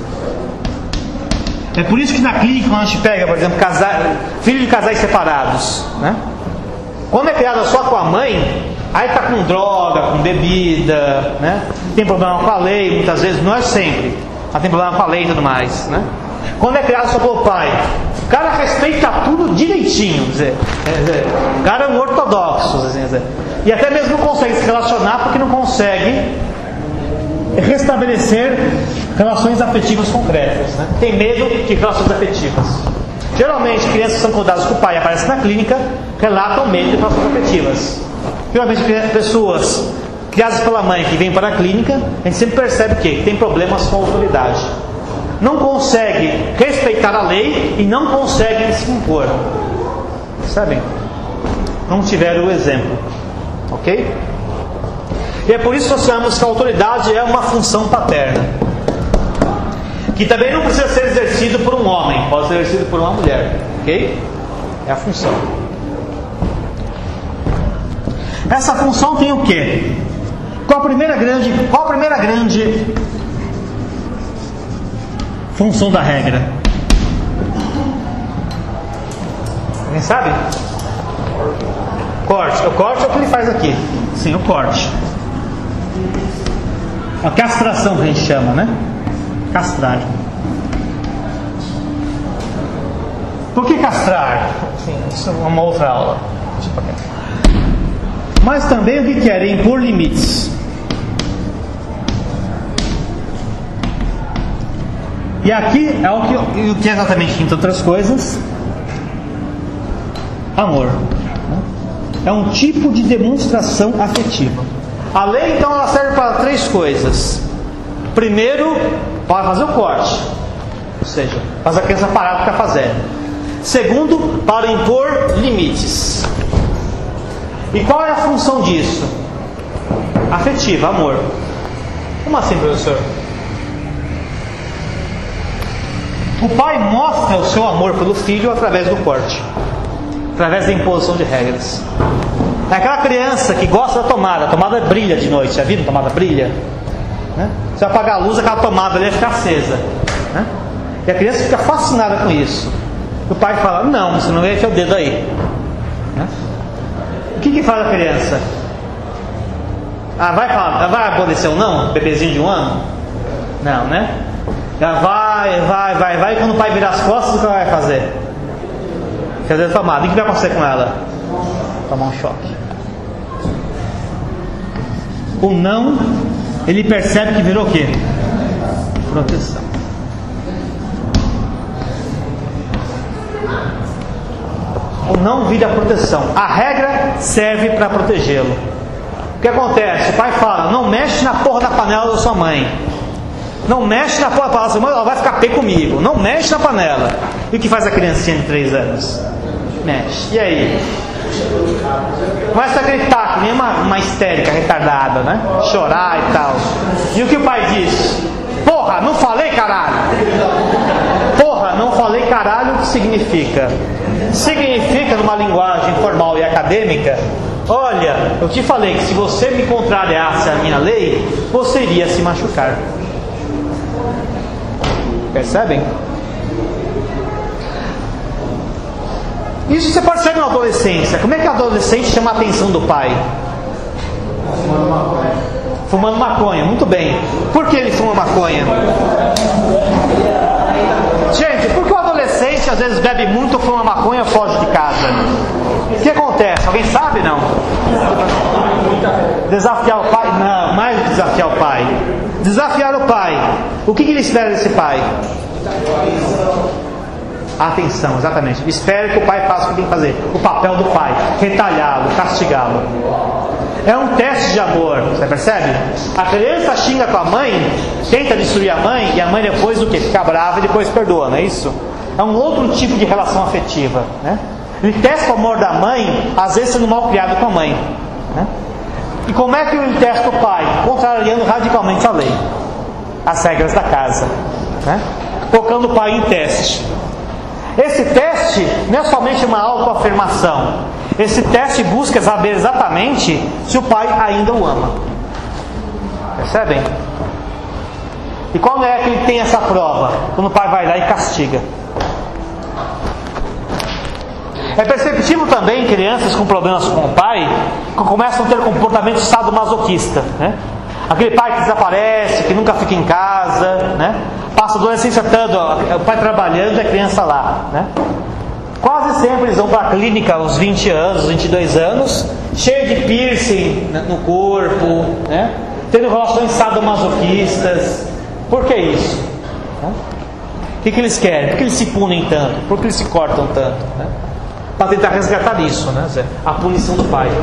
Speaker 1: É por isso que na clínica, quando a gente pega, por exemplo, filho de casais separados, né? Quando é criado só com a mãe, aí está com droga, com bebida, né? Tem problema com a lei, muitas vezes, não é sempre, mas tem problema com a lei e tudo mais, né? Quando é criado só pelo pai, o cara respeita tudo direitinho, o cara é um ortodoxo, e até mesmo não consegue se relacionar porque não consegue restabelecer relações afetivas concretas, né? Tem medo de relações afetivas. Geralmente crianças que são cuidadas com o pai aparecem na clínica, relatam medo de relações afetivas. Geralmente pessoas criadas pela mãe que vêm para a clínica, a gente sempre percebe que tem problemas com a autoridade, não consegue respeitar a lei e não consegue se impor. Sabem? Não tiveram o exemplo. Ok? E é por isso que nós chamamos que a autoridade é uma função paterna, que também não precisa ser exercido por um homem, pode ser exercido por uma mulher. Ok? É a função. Essa função tem o quê? Qual a primeira grande função da regra? Alguém sabe? Corte. O corte é o que ele faz aqui. Sim, o corte. A castração que a gente chama, né? Castrar. Por que castrar? Sim, isso é uma outra aula. Mas também o que é? Impor limites. E aqui é o que é exatamente, entre outras coisas, amor. É um tipo de demonstração afetiva. A lei, então, ela serve para três coisas. Primeiro, para fazer o corte, ou seja, faz a criança parar de ficar fazendo. Segundo, para impor limites. E qual é a função disso? Afetiva, amor. Como assim, professor? O pai mostra o seu amor pelo filho através do corte, através da imposição de regras. É aquela criança que gosta da tomada. A tomada brilha de noite. Já viram? A tomada brilha, né? Se apagar a luz, aquela tomada ali vai ficar acesa, né? E a criança fica fascinada com isso. O pai fala: não, você não vai enfiar o dedo aí, né? O que faz a criança? Vai obedecer ou não? Bebezinho de 1 ano? Não, né? Ela vai. E quando o pai virar as costas, o que ela vai fazer? Fazer a tomada. E o que vai acontecer com ela? Tomar um choque. O não, ele percebe que virou o quê? Proteção. O não vira proteção. A regra serve para protegê-lo. O que acontece? O pai fala: não mexe na porra da panela da sua mãe. Não mexe na porra da panela da sua mãe, ela vai ficar pé comigo. Não mexe na panela. E o que faz a criancinha de 3 anos? Mexe. E aí? Começa a gritar, que nem uma histérica retardada, né? Chorar e tal. E o que o pai diz? Porra, não falei caralho. Porra, não falei caralho, o que significa? Significa, numa linguagem formal e acadêmica: olha, eu te falei que se você me contrariasse a minha lei, você iria se machucar. Percebem? Isso você percebe na adolescência. Como é que o adolescente chama a atenção do pai? Fumando maconha. Muito bem. Por que ele fuma maconha? Gente, porque o adolescente às vezes bebe muito, fuma maconha, foge de casa. O que acontece? Alguém sabe? Não? Desafiar o pai? Não, mais do que desafiar o pai. Desafiar o pai. O que ele espera desse pai? Atenção, exatamente. Espera que o pai faça o que tem que fazer. O papel do pai: retalhá-lo, castigá-lo. É um teste de amor, você percebe? A criança xinga com a mãe, tenta destruir a mãe, e a mãe depois o quê? Fica brava e depois perdoa, não é isso? É um outro tipo de relação afetiva, né? Ele testa o amor da mãe, às vezes sendo mal criado com a mãe, né? E como é que ele testa o pai? Contrariando radicalmente a lei, as regras da casa, né? Colocando o pai em teste. Esse teste não é somente uma autoafirmação. Esse teste busca saber exatamente se o pai ainda o ama. Percebem? E quando é que ele tem essa prova? Quando o pai vai lá e castiga. É perceptível também em crianças com problemas com o pai que começam a ter comportamento sadomasoquista, né? Aquele pai que desaparece, que nunca fica em casa, né? Passa a adolescência toda, o pai trabalhando e a criança lá, né? Quase sempre eles vão para a clínica aos 20 anos, 22 anos, cheio de piercing no corpo, né? Tendo relações sadomasoquistas. Por que isso? O que eles querem? Por que eles se punem tanto? Por que eles se cortam tanto? Né? Para tentar resgatar isso, né? A punição do pai.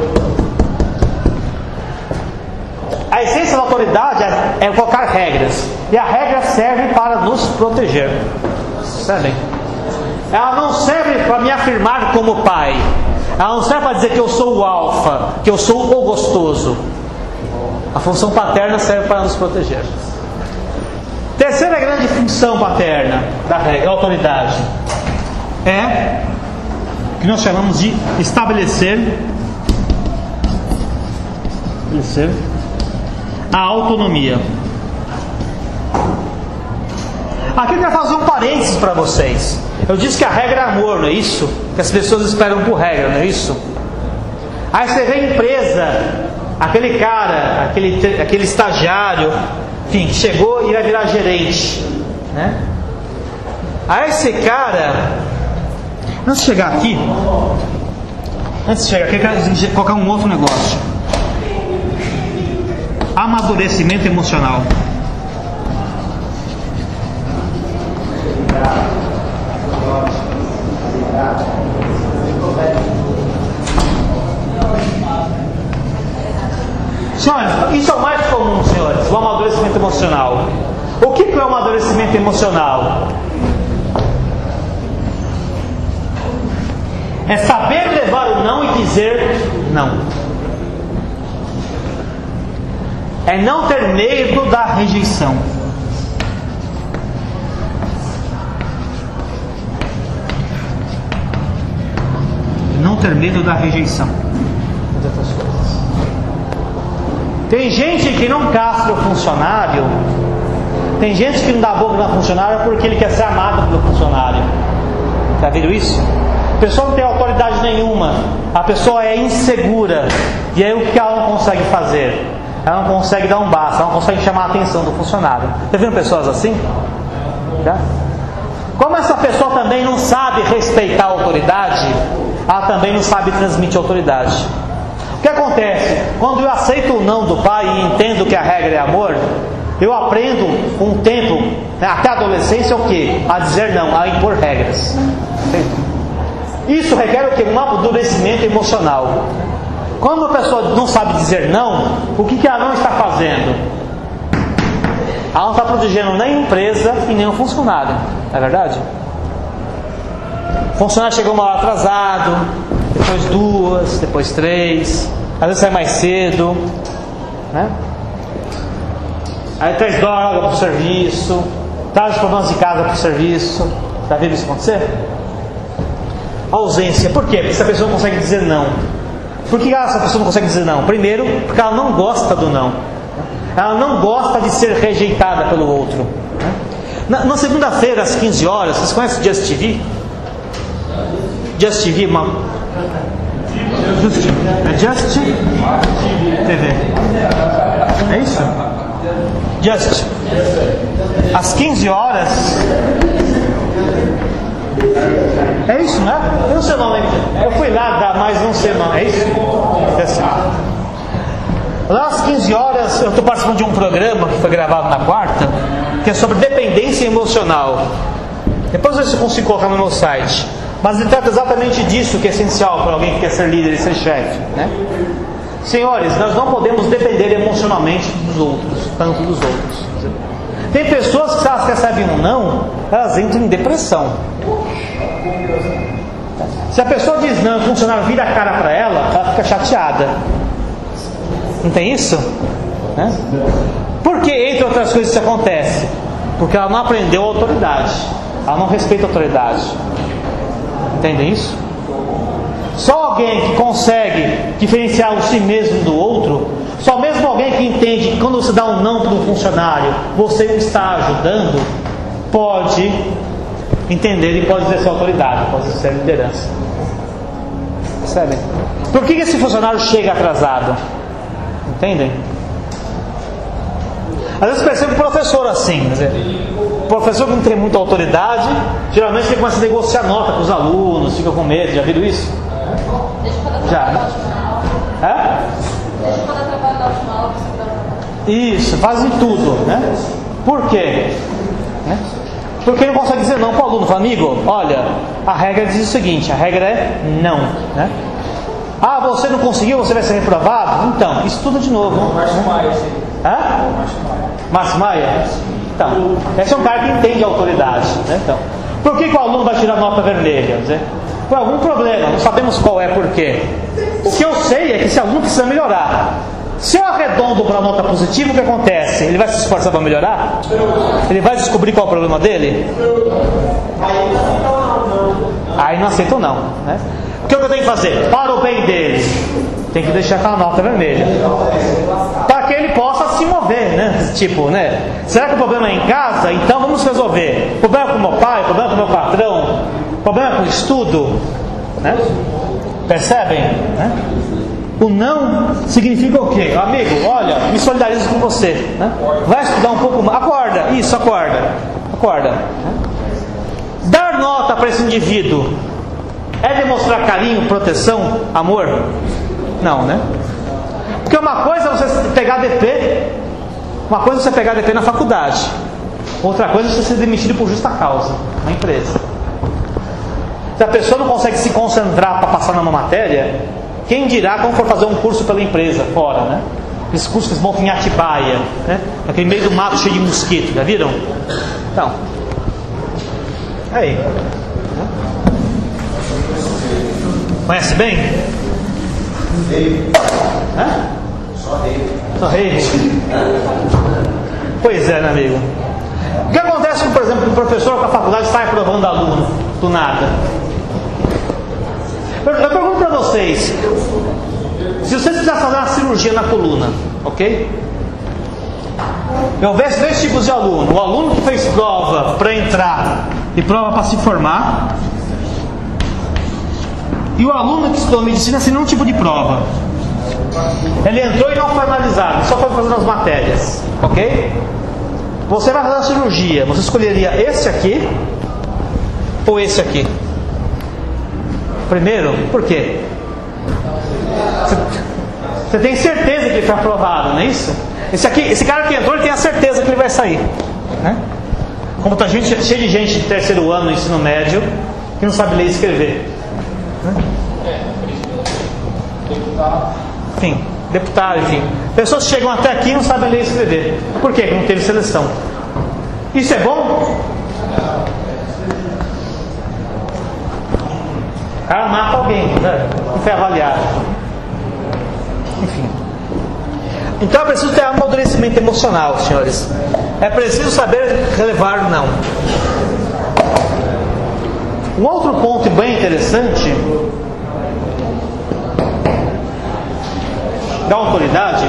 Speaker 1: A essência da autoridade é colocar regras. E a regra serve para nos proteger. Percebem? Ela não serve para me afirmar como pai. Ela não serve para dizer que eu sou o alfa, que eu sou o gostoso. A função paterna serve para nos proteger. Terceira grande função paterna da regra, da autoridade, é o que nós chamamos de estabelecer a autonomia. Aqui eu quero fazer um parênteses para vocês. Eu disse que a regra é amor, não é isso? Que as pessoas esperam por regra, não é isso? Aí você vê a empresa, aquele cara, aquele estagiário, enfim, chegou e vai virar gerente, né? Aí esse cara, antes de chegar aqui, eu quero colocar um outro negócio. Amadurecimento emocional. Senhores, isso é o mais comum, senhores, o amadurecimento emocional. O que é o amadurecimento emocional? É saber levar o não e dizer não. É não ter medo da rejeição. Não ter medo da rejeição. Tem gente que não castra o funcionário. Tem gente que não dá boca no funcionário porque ele quer ser amado pelo funcionário. Já viram isso? A pessoa não tem autoridade nenhuma. A pessoa é insegura. E aí o que ela não consegue fazer? Ela não consegue dar um basta. Ela não consegue chamar a atenção do funcionário. Já viram pessoas assim? Já? Como essa pessoa também não sabe respeitar a autoridade, ela também não sabe transmitir autoridade. O que acontece? Quando eu aceito o não do pai e entendo que a regra é amor, eu aprendo com o tempo, até a adolescência, o quê? A dizer não, a impor regras. Isso requer o quê? Um amadurecimento emocional. Quando a pessoa não sabe dizer não, o que ela não está fazendo? Ela não está protegendo nem a empresa e nem o funcionário. Não é verdade? O funcionário chegou uma hora atrasado, depois 2, depois 3, às vezes sai mais cedo, né? Aí traz droga para o serviço, traz problemas de casa para o serviço. Já viu isso acontecer? Ausência. Por quê? Porque essa pessoa não consegue dizer não. Por que essa pessoa não consegue dizer não? Primeiro, porque ela não gosta do não. Ela não gosta de ser rejeitada pelo outro. Na segunda-feira, às 15 horas, vocês conhecem Just TV? Just TV, é Just TV. É isso? Just. Às 15 horas. É isso, né? Eu não sei o nome. Eu fui lá, mas não sei o nome. É isso? É assim. Lá às 15 horas eu estou participando de um programa que foi gravado na quarta, que é sobre dependência emocional. Depois eu consigo colocar no meu site. Mas ele trata exatamente disso, que é essencial para alguém que quer ser líder e ser chefe, né? Senhores, nós não podemos depender emocionalmente dos outros, tanto dos outros. Tem pessoas que, se elas recebem um não, elas entram em depressão. Se a pessoa diz não e o funcionário vira a cara para ela fica chateada. Não tem isso? Né? Por que, entre outras coisas, isso acontece? Porque ela não aprendeu a autoridade. Ela não respeita a autoridade. Entendem isso? Só alguém que consegue diferenciar o si mesmo do outro, só mesmo alguém que entende que quando você dá um não para um funcionário, você o está ajudando, pode entender e pode exercer autoridade, pode exercer liderança. Percebem? Por que esse funcionário chega atrasado? Entendem? Às vezes percebe o professor assim, quer dizer, o professor que não tem muita autoridade, geralmente ele começa a negociar nota com os alunos, fica com medo. Já viram isso? Já. É? Isso, fazem tudo, né? Por quê? Né? Porque ele não consegue dizer não para o aluno. Fala, amigo, olha, a regra diz o seguinte, a regra é não, né? Ah, você não conseguiu, você vai ser reprovado? Então, estuda de novo.
Speaker 2: Márcio Maia, sim.
Speaker 1: Hã? Márcio Maia? Então, esse é um cara que entende a autoridade, né? Então, por que o aluno vai tirar nota vermelha? Quer dizer, por algum problema, não sabemos qual é, por quê. O que eu sei é que esse aluno precisa melhorar. Se eu arredondo para a nota positiva, o que acontece? Ele vai se esforçar para melhorar? Ele vai descobrir qual é o problema dele? Aí não aceita ou não, né? O que eu tenho que fazer? Para o bem dele, tem que deixar aquela nota vermelha, para que ele possa se mover, né? Tipo, né? Será que o problema é em casa? Então vamos resolver. O problema é com o meu pai, o problema é com o meu patrão, o problema é com o estudo, né? Percebem? Né? O não significa o quê? Amigo, olha, me solidarizo com você, né? Vai estudar um pouco mais. Acorda, isso, acorda. Acorda. Dar nota para esse indivíduo é demonstrar carinho, proteção, amor? Não, né? Porque uma coisa é você pegar DP, uma coisa é você pegar DP na faculdade, outra coisa é você ser demitido por justa causa na empresa. Se a pessoa não consegue se concentrar para passar numa matéria, quem dirá quando for fazer um curso pela empresa fora, né? Esses cursos que eles montam em Atibaia, né? Naquele meio do mato cheio de mosquito, já viram? Então, aí. Conhece bem? Hã? Só rei. Pois é, né, amigo? O que acontece com, por exemplo, um professor com a faculdade está reprovando aluno do nada? Eu pergunto para vocês, se vocês precisarem fazer uma cirurgia na coluna, ok? Eu vejo dois tipos de aluno: o aluno que fez prova para entrar e prova para se formar, e o aluno que estudou medicina sem nenhum tipo de prova. Ele entrou e não foi analisado, só foi fazendo as matérias, ok? Você vai fazer a cirurgia, você escolheria esse aqui ou esse aqui? Primeiro, por quê? Você tem certeza que ele foi aprovado, não é isso? Esse cara que entrou, ele tem a certeza que ele vai sair, né? Como está cheio de gente de terceiro ano no ensino médio que não sabe ler e escrever, né? Enfim, deputado, enfim. Pessoas que chegam até aqui e não sabem ler e escrever. Por quê? Porque não teve seleção. Isso é bom? O cara mata alguém, né? Não foi avaliado. Enfim. Então é preciso ter amadurecimento emocional, senhores. É preciso saber relevar o não. Um outro ponto bem interessante da autoridade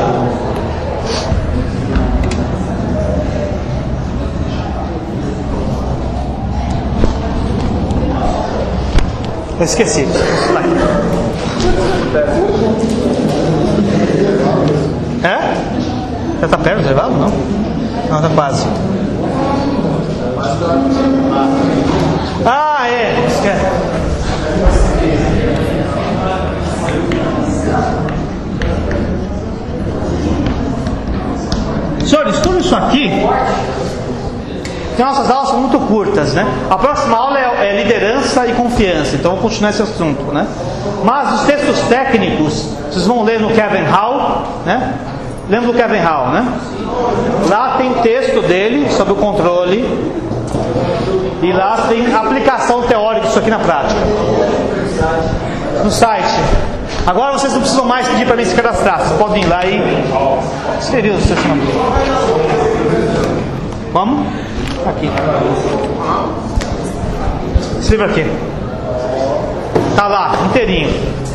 Speaker 1: eu esqueci. É? Já está perto do intervalo? Não? Não, está quase. Ah, é. Esquece. Senhores, tudo isso aqui, que nossas aulas são muito curtas, né? A próxima aula é liderança e confiança, então vou continuar esse assunto, né? Mas os textos técnicos, vocês vão ler no Kevin Hall, né? Lembra do Kevin Hall, né? Lá tem texto dele sobre o controle e lá tem aplicação teórica disso aqui na prática. No site. Agora vocês não precisam mais pedir para mim se cadastrar. Vocês podem ir lá e escrever o seu nome. Vamos? Aqui. Escreva aqui. Tá lá, inteirinho.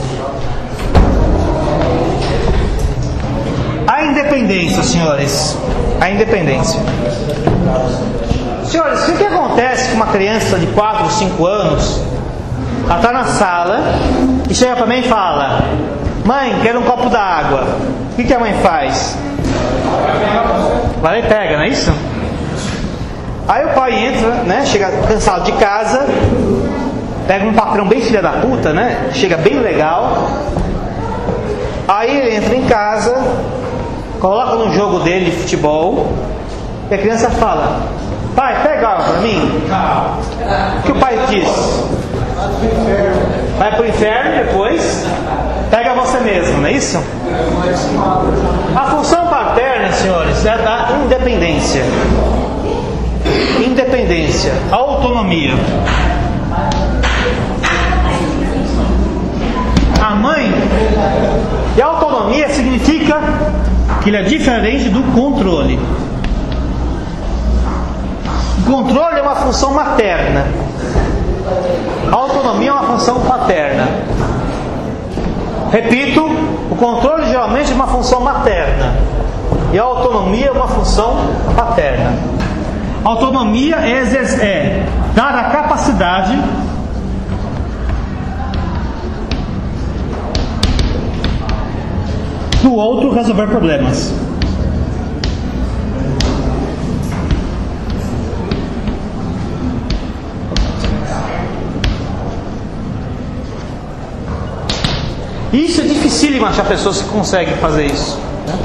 Speaker 1: A independência, senhores. A independência. Senhores, o que acontece com uma criança de 4 ou 5 anos? Ela está na sala e chega para mim e fala: mãe, quero um copo d'água. O que a mãe faz? Vai lá e pega, não é isso? Aí o pai entra, né? Chega cansado de casa, pega um patrão bem filha da puta, né? Chega bem legal. Aí ele entra em casa, coloca no jogo dele de futebol e a criança fala: pai, pega água para mim. O que o pai diz? Vai pro inferno depois, pega você mesmo, não é isso? A função paterna, senhores, é da independência. Independência, autonomia. A mãe, e a autonomia significa que ele é diferente do controle. O controle é uma função materna. A autonomia é uma função paterna. Repito, o controle geralmente é uma função materna e a autonomia é uma função paterna. A autonomia é dar a capacidade do outro resolver problemas. Isso é dificílimo achar pessoas que conseguem fazer isso, né?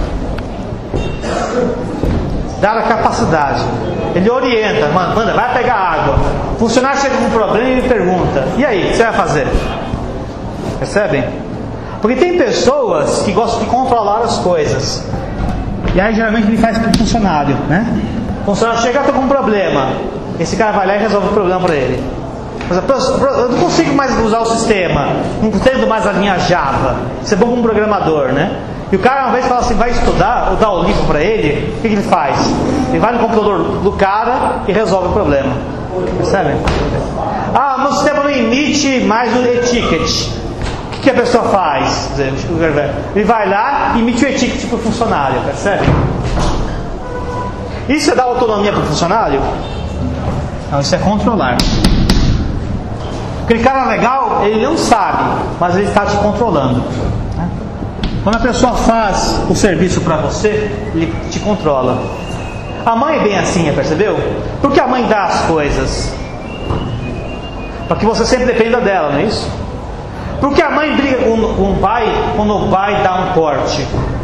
Speaker 1: Dar a capacidade. Ele orienta, manda, vai pegar água. O funcionário chega com um problema e ele pergunta: e aí, o que você vai fazer? Percebem? Porque tem pessoas que gostam de controlar as coisas. E aí geralmente ele faz para o funcionário, né? O funcionário chega, está com um problema. Esse cara vai lá e resolve o problema para ele. Eu não consigo mais usar o sistema, não entendo mais a linha Java. Você é bom como programador, né? E o cara, uma vez fala assim, vai estudar, ou dá o livro para ele, o que ele faz? Ele vai no computador do cara e resolve o problema. Percebe? Ah, meu sistema não emite mais o e-ticket. O que a pessoa faz? Ele vai lá e emite o e-ticket para o funcionário, percebe? Isso é dar autonomia para o funcionário? Não, isso é controlar. Aquele cara legal, ele não sabe, mas ele está te controlando. Quando a pessoa faz o serviço para você, ele te controla. A mãe é bem assim, percebeu? Por que a mãe dá as coisas? Para que você sempre dependa dela, não é isso? Por que a mãe briga com o pai quando o pai dá um corte?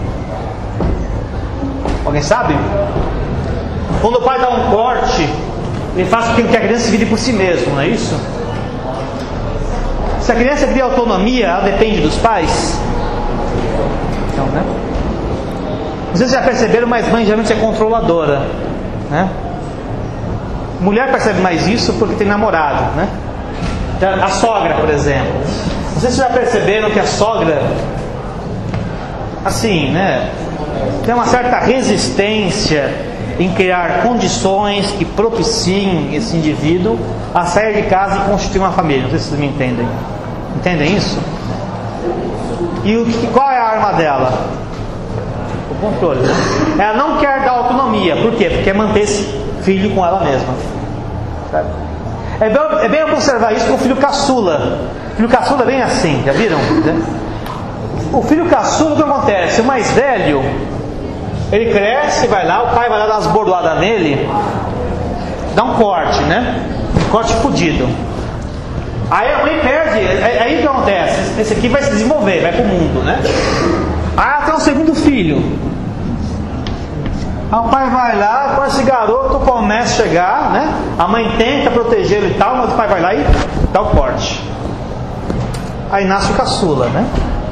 Speaker 1: Alguém sabe? Quando o pai dá um corte, ele faz com que a criança se vire por si mesmo, não é isso? Se a criança cria autonomia, ela depende dos pais. Então, né? Não sei se vocês já perceberam, mas mãe geralmente é controladora, né? Mulher percebe mais isso porque tem namorado, né? A sogra, por exemplo. Não sei se vocês já perceberam que a sogra, assim, né, tem uma certa resistência em criar condições que propiciem esse indivíduo a sair de casa e constituir uma família. Não sei se vocês me entendem. Entendem isso? E qual é a arma dela? O controle. Ela não quer dar autonomia. Por quê? Porque quer manter esse filho com ela mesma. É bem observar isso com o filho caçula. O filho caçula é bem assim, já viram? O filho caçula, o que acontece? O mais velho, ele cresce, vai lá, o pai vai lá dar umas bordoadas nele, dá um corte, né? Um corte fodido. Aí a mãe perde, aí o que acontece? Esse aqui vai se desenvolver, vai pro mundo, né? Aí tem um segundo filho. Aí o pai vai lá, quando esse garoto começa a chegar, né? A mãe tenta protegê-lo e tal, mas o pai vai lá e dá o corte. Aí nasce o caçula, né?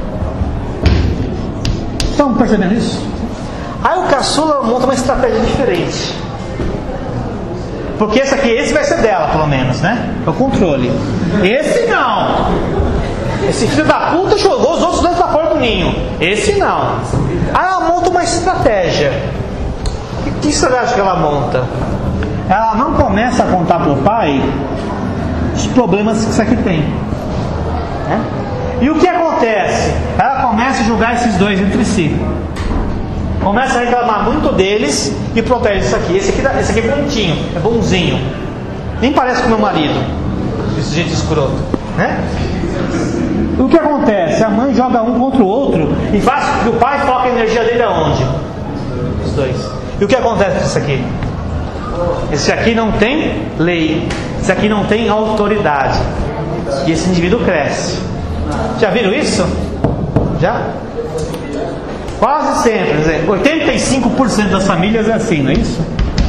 Speaker 1: Estão percebendo isso? Aí o caçula monta uma estratégia diferente. Porque esse vai ser dela, pelo menos, né? É o controle. Esse não. Esse filho da puta jogou os outros dois pra fora do ninho. Esse não. Aí ela monta uma estratégia. Que estratégia que ela monta? Ela não começa a contar pro pai os problemas que isso aqui tem. Né? E o que acontece? Ela começa a julgar esses dois entre si. Começa a reclamar muito deles e protege isso aqui. Esse aqui é bonitinho, é bonzinho. Nem parece com meu marido. Esse jeito escroto, né? O que acontece? A mãe joga um contra o outro e faz que o pai foque a energia dele aonde? Os dois. E o que acontece com isso aqui? Esse aqui não tem lei. Esse aqui não tem autoridade. E esse indivíduo cresce. Já viram isso? Já? Quase sempre, 85% das famílias é assim, não é isso?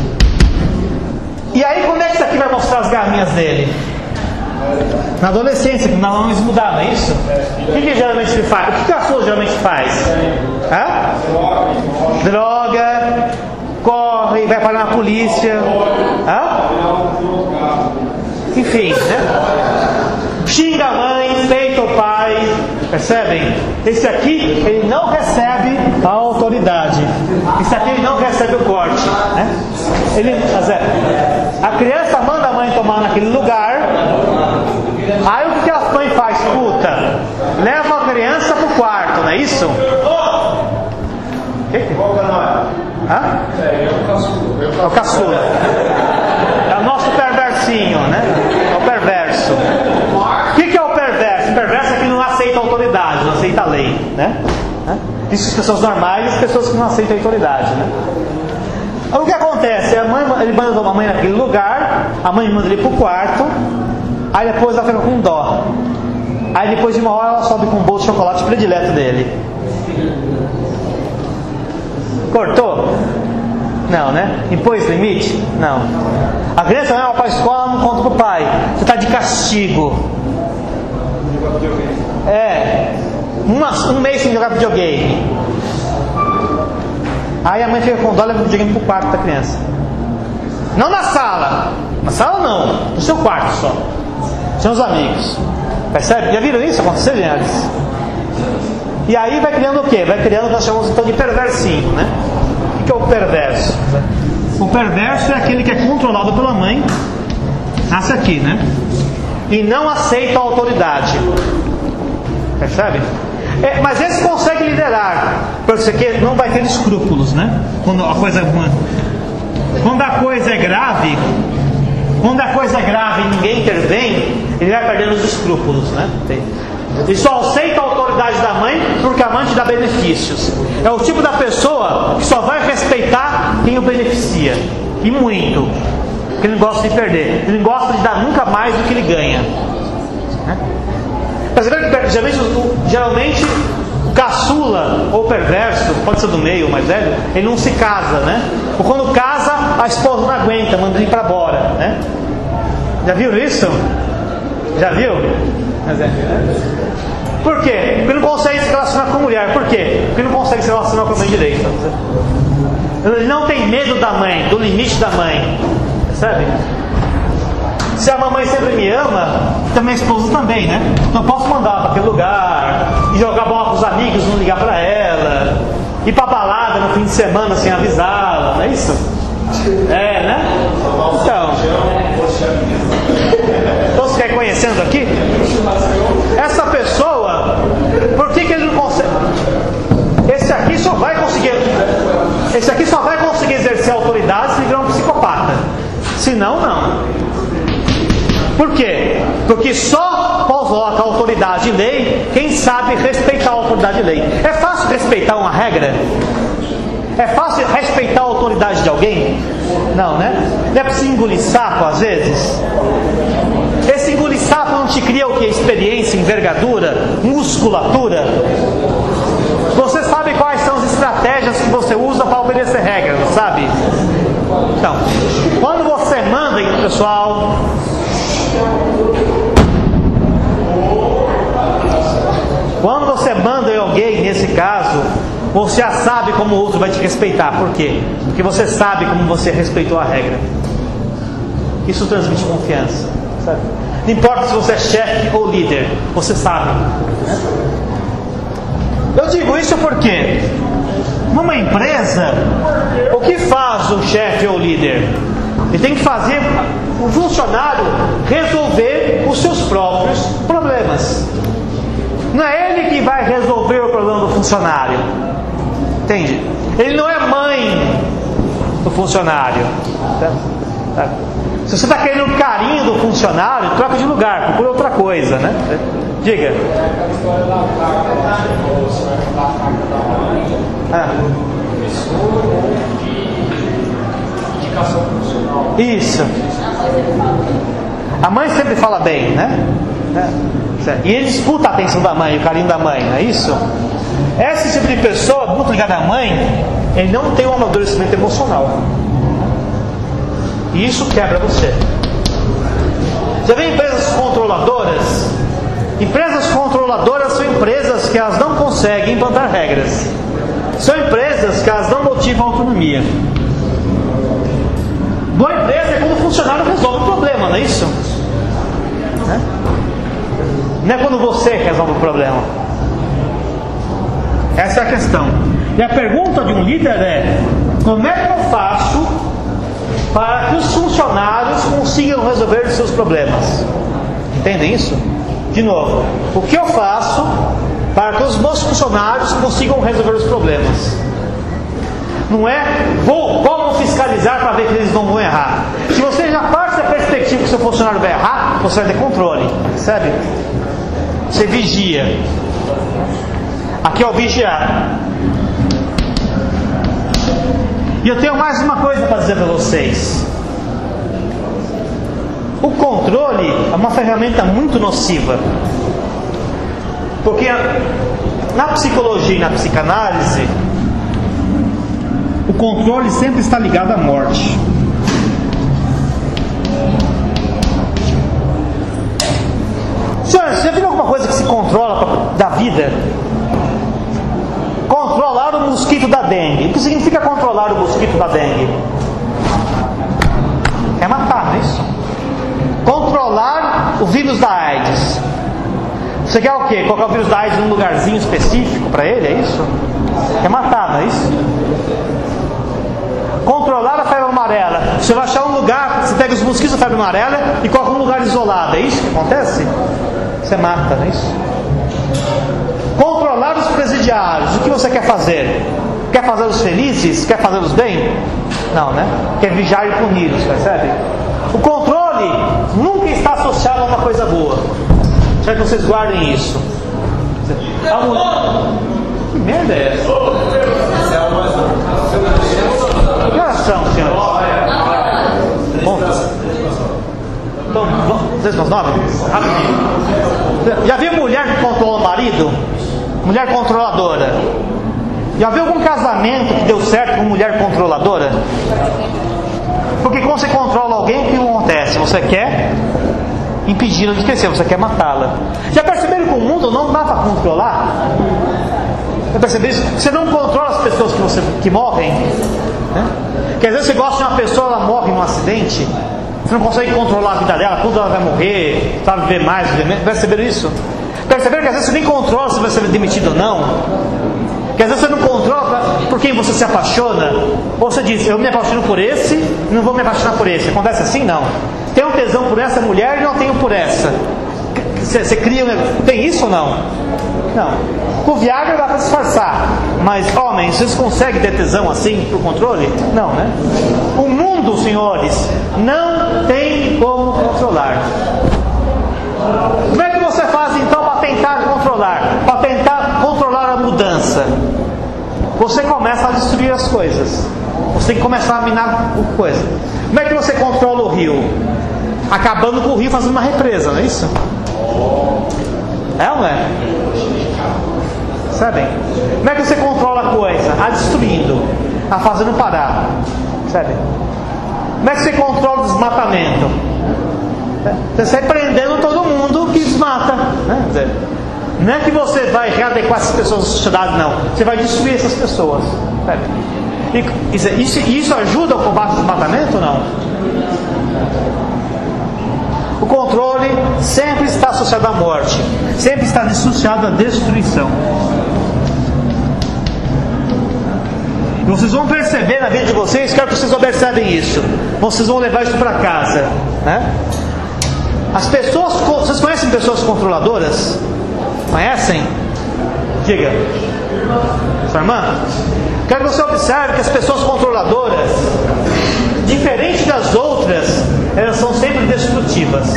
Speaker 1: E aí, quando é que isso aqui vai mostrar as garrinhas dele? Na adolescência, quando não eles mudaram, não é isso? O que geralmente ele faz? O que a caçula geralmente faz? Droga, corre, vai parar na polícia. Enfim, né? Xinga a mãe, peita o pai. Percebem? Esse aqui, ele não recebe a autoridade. Esse aqui, ele não recebe o corte, né? A criança manda a mãe tomar naquele lugar. Aí o que a mãe faz? Puta, leva a criança pro quarto, não é isso? É o caçula. É o nosso perversinho, né? É o perverso. O que é o perverso? O perverso é que não aceita a autoridade, não aceita a lei, né? Isso as pessoas normais e as pessoas que não aceitam a autoridade, né? O que acontece? Ele manda a mãe naquele lugar, a mãe manda ele pro quarto, aí depois ela fica com dó. Aí depois de uma hora ela sobe com um bolo de chocolate predileto dele. Cortou? Não, né? Impôs limite? Não. A criança vai para a escola, não conta pro pai. Você está de castigo. Um mês sem jogar videogame. Aí a mãe fica com dó e leva o videogame pro quarto da criança. Não na sala. Na sala não. No seu quarto só. São os amigos. Percebe? Já viram isso acontecer, gente? E aí vai criando o quê? Vai criando o que nós chamamos então de perversinho, né? O que é o perverso? O perverso é aquele que é controlado pela mãe, nasce aqui, né? E não aceita a autoridade. Percebe? Mas esse consegue liderar, porque não vai ter escrúpulos, né? Quando a coisa é grave, e ninguém intervém, ele vai perdendo os escrúpulos, né? Ele só aceita a autoridade da mãe porque a mãe te dá benefícios. É o tipo da pessoa que só vai respeitar quem o beneficia, e muito, porque ele não gosta de perder, ele não gosta de dar nunca mais do que ele ganha, né? Geralmente o caçula ou perverso, pode ser do meio ou mais velho, ele não se casa, né? Ou quando casa, a esposa não aguenta, manda ele para fora, né? Já viram isso? Já viu? Por quê? Porque não consegue se relacionar com a mulher. Por quê? Porque não consegue se relacionar com a mãe direita. Ele não tem medo da mãe, do limite da mãe. Percebe? Se a mamãe sempre me ama, também a esposa também, né? Não posso mandar para aquele lugar, e jogar bola com os amigos, não ligar para ela, ir para balada no fim de semana sem avisá-la, não é isso? É, né? Então você quer ir conhecendo aqui? Essa pessoa, por que ele não consegue? Esse aqui só vai conseguir exercer autoridade se ele virar um psicopata. Se não, não. Por quê? Porque só coloca a autoridade e lei quem sabe respeitar a autoridade e lei. É fácil respeitar uma regra? É fácil respeitar a autoridade de alguém? Não, né? Não é preciso engolir sapo às vezes? Esse engolir sapo não te cria o que? Experiência, envergadura, musculatura? Você sabe quais são as estratégias que você usa para obedecer regras, não sabe? Então, quando você manda, pessoal, quando você manda em alguém, nesse caso, você já sabe como o outro vai te respeitar. Por quê? Porque você sabe como você respeitou a regra. Isso transmite confiança, sabe? Não importa se você é chefe ou líder, você sabe. Eu digo isso porque numa empresa, o que faz o chefe ou o líder? Ele tem que fazer o funcionário resolver os seus próprios problemas. Não é ele que vai resolver o problema do funcionário. Entende? Ele não é mãe do funcionário. Se você está querendo o carinho do funcionário, troca de lugar, procura outra coisa, né? Diga. Isso. A mãe sempre fala bem, né? E ele disputa a atenção da mãe, o carinho da mãe, não é isso? Esse tipo de pessoa, muito ligada à mãe, ele não tem um amadurecimento emocional. E isso quebra você. Já vê empresas controladoras? Empresas controladoras são empresas que elas não conseguem implantar regras. São empresas que elas não motivam a autonomia. Boa empresa é quando o funcionário resolve o problema, não é isso? Não é quando você resolve o problema. Essa é a questão. E a pergunta de um líder é: como é que eu faço para que os funcionários consigam resolver os seus problemas? Entendem isso? De novo, o que eu faço para que os meus funcionários consigam resolver os problemas? Não é como fiscalizar para ver que eles não vão errar. Se você já parte da perspectiva que seu funcionário vai errar, você vai ter controle, percebe? Você vigia. Aqui é o vigiar. E eu tenho mais uma coisa para dizer para vocês. O controle é uma ferramenta muito nociva. Porque na psicologia e na psicanálise, o controle sempre está ligado à morte. Senhores, já viram alguma coisa que se controla da vida? Controlar o mosquito da dengue. O que significa controlar o mosquito da dengue? É matar, não é isso? Controlar o vírus da AIDS. Você quer o quê? Colocar o vírus da AIDS num lugarzinho específico para ele, é isso? Quer matar, não é isso? Controlar a febre amarela. Você vai achar um lugar, você pega os mosquitos da febre amarela e coloca um lugar isolado, é isso que acontece? Você mata, não é isso? Controlar os presidiários. O que você quer fazer? Quer fazê-los felizes? Quer fazê-los bem? Não, né? Quer vigiar e puni-los, percebe? O controle nunca está associado a uma coisa boa. Quero que vocês guardem isso. Que merda é essa? Que horas são, senhores? Bom, então, vocês nos nove? Rapidinho. Já viu mulher que controla o marido? Mulher controladora. Já viu algum casamento que deu certo com mulher controladora? Porque quando você controla alguém, o que acontece? Você quer impedi-la de crescer, você quer matá-la. Já perceberam que o mundo não dá para controlar? Já perceberam isso? Você não controla as pessoas que morrem, né? Que às vezes você gosta de uma pessoa, ela morre num acidente, você não consegue controlar a vida dela, quando ela vai morrer, vai viver mais, viver menos. Perceberam isso? Perceberam que às vezes você nem controla se vai ser demitido ou não? Que às vezes você não controla por quem você se apaixona. Ou você diz, eu me apaixono por esse, não vou me apaixonar por esse. Acontece assim? Não. Tem um tesão por essa mulher e não tenho por essa. Você cria um... Tem isso ou não? Não. Com Viagra dá para disfarçar. Mas homens, vocês conseguem ter tesão assim por controle? Não, né? O mundo, senhores, não tem como controlar. Como é que você faz então para tentar controlar? Para tentar controlar a mudança? Você começa a destruir as coisas. Você tem que começar a minar coisa. Como é que você controla o rio? Acabando com o rio, fazendo uma represa, não é isso? É ou não é? Sabem? Como é que você controla a coisa? A destruindo, a fazendo parar. Sabem? Como é que você controla o desmatamento? Você sai prendendo todo mundo que desmata, né? Quer dizer, não é que você vai readequar essas pessoas à sociedade, não. Você vai destruir essas pessoas. Sabe? Isso ajuda ao combate ao desmatamento ou não? O controle sempre está associado à morte, sempre está associado à destruição. E vocês vão perceber na vida de vocês, quero que vocês observem isso. Vocês vão levar isso para casa, né? As pessoas, vocês conhecem pessoas controladoras? Conhecem? Diga. Sua irmã? Quero que você observe que as pessoas controladoras, diferente das outras, elas são sempre destrutivas.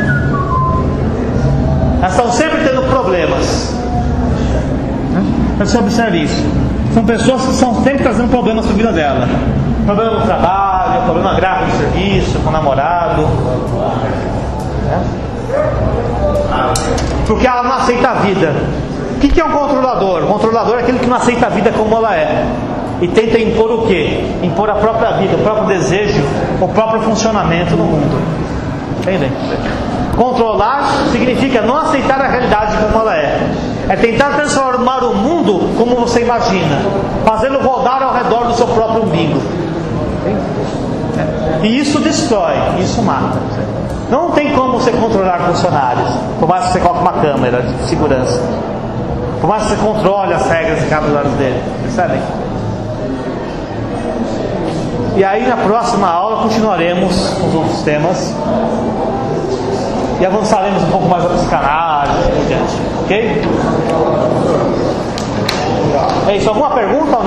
Speaker 1: Elas estão sempre tendo problemas. Quero que você observe isso. São pessoas que estão sempre trazendo problemas para a vida dela. Problema no trabalho, problema grave no serviço, com o namorado. Porque ela não aceita a vida. O que é um controlador? O controlador é aquele que não aceita a vida como ela é e tenta impor o quê? Impor a própria vida, o próprio desejo, o próprio funcionamento no mundo. Entendem? Controlar significa não aceitar a realidade como ela é. É tentar transformar o mundo como você imagina, fazê-lo rodar ao redor do seu próprio umbigo. E isso destrói, isso mata. Não tem como você controlar funcionários, por mais que você coloque uma câmera de segurança, por mais que você controle as regras de cada lado dele, percebem? E aí na próxima aula continuaremos com os outros temas e avançaremos um pouco mais a psicanálise e por diante, ok? É isso, alguma pergunta ou não?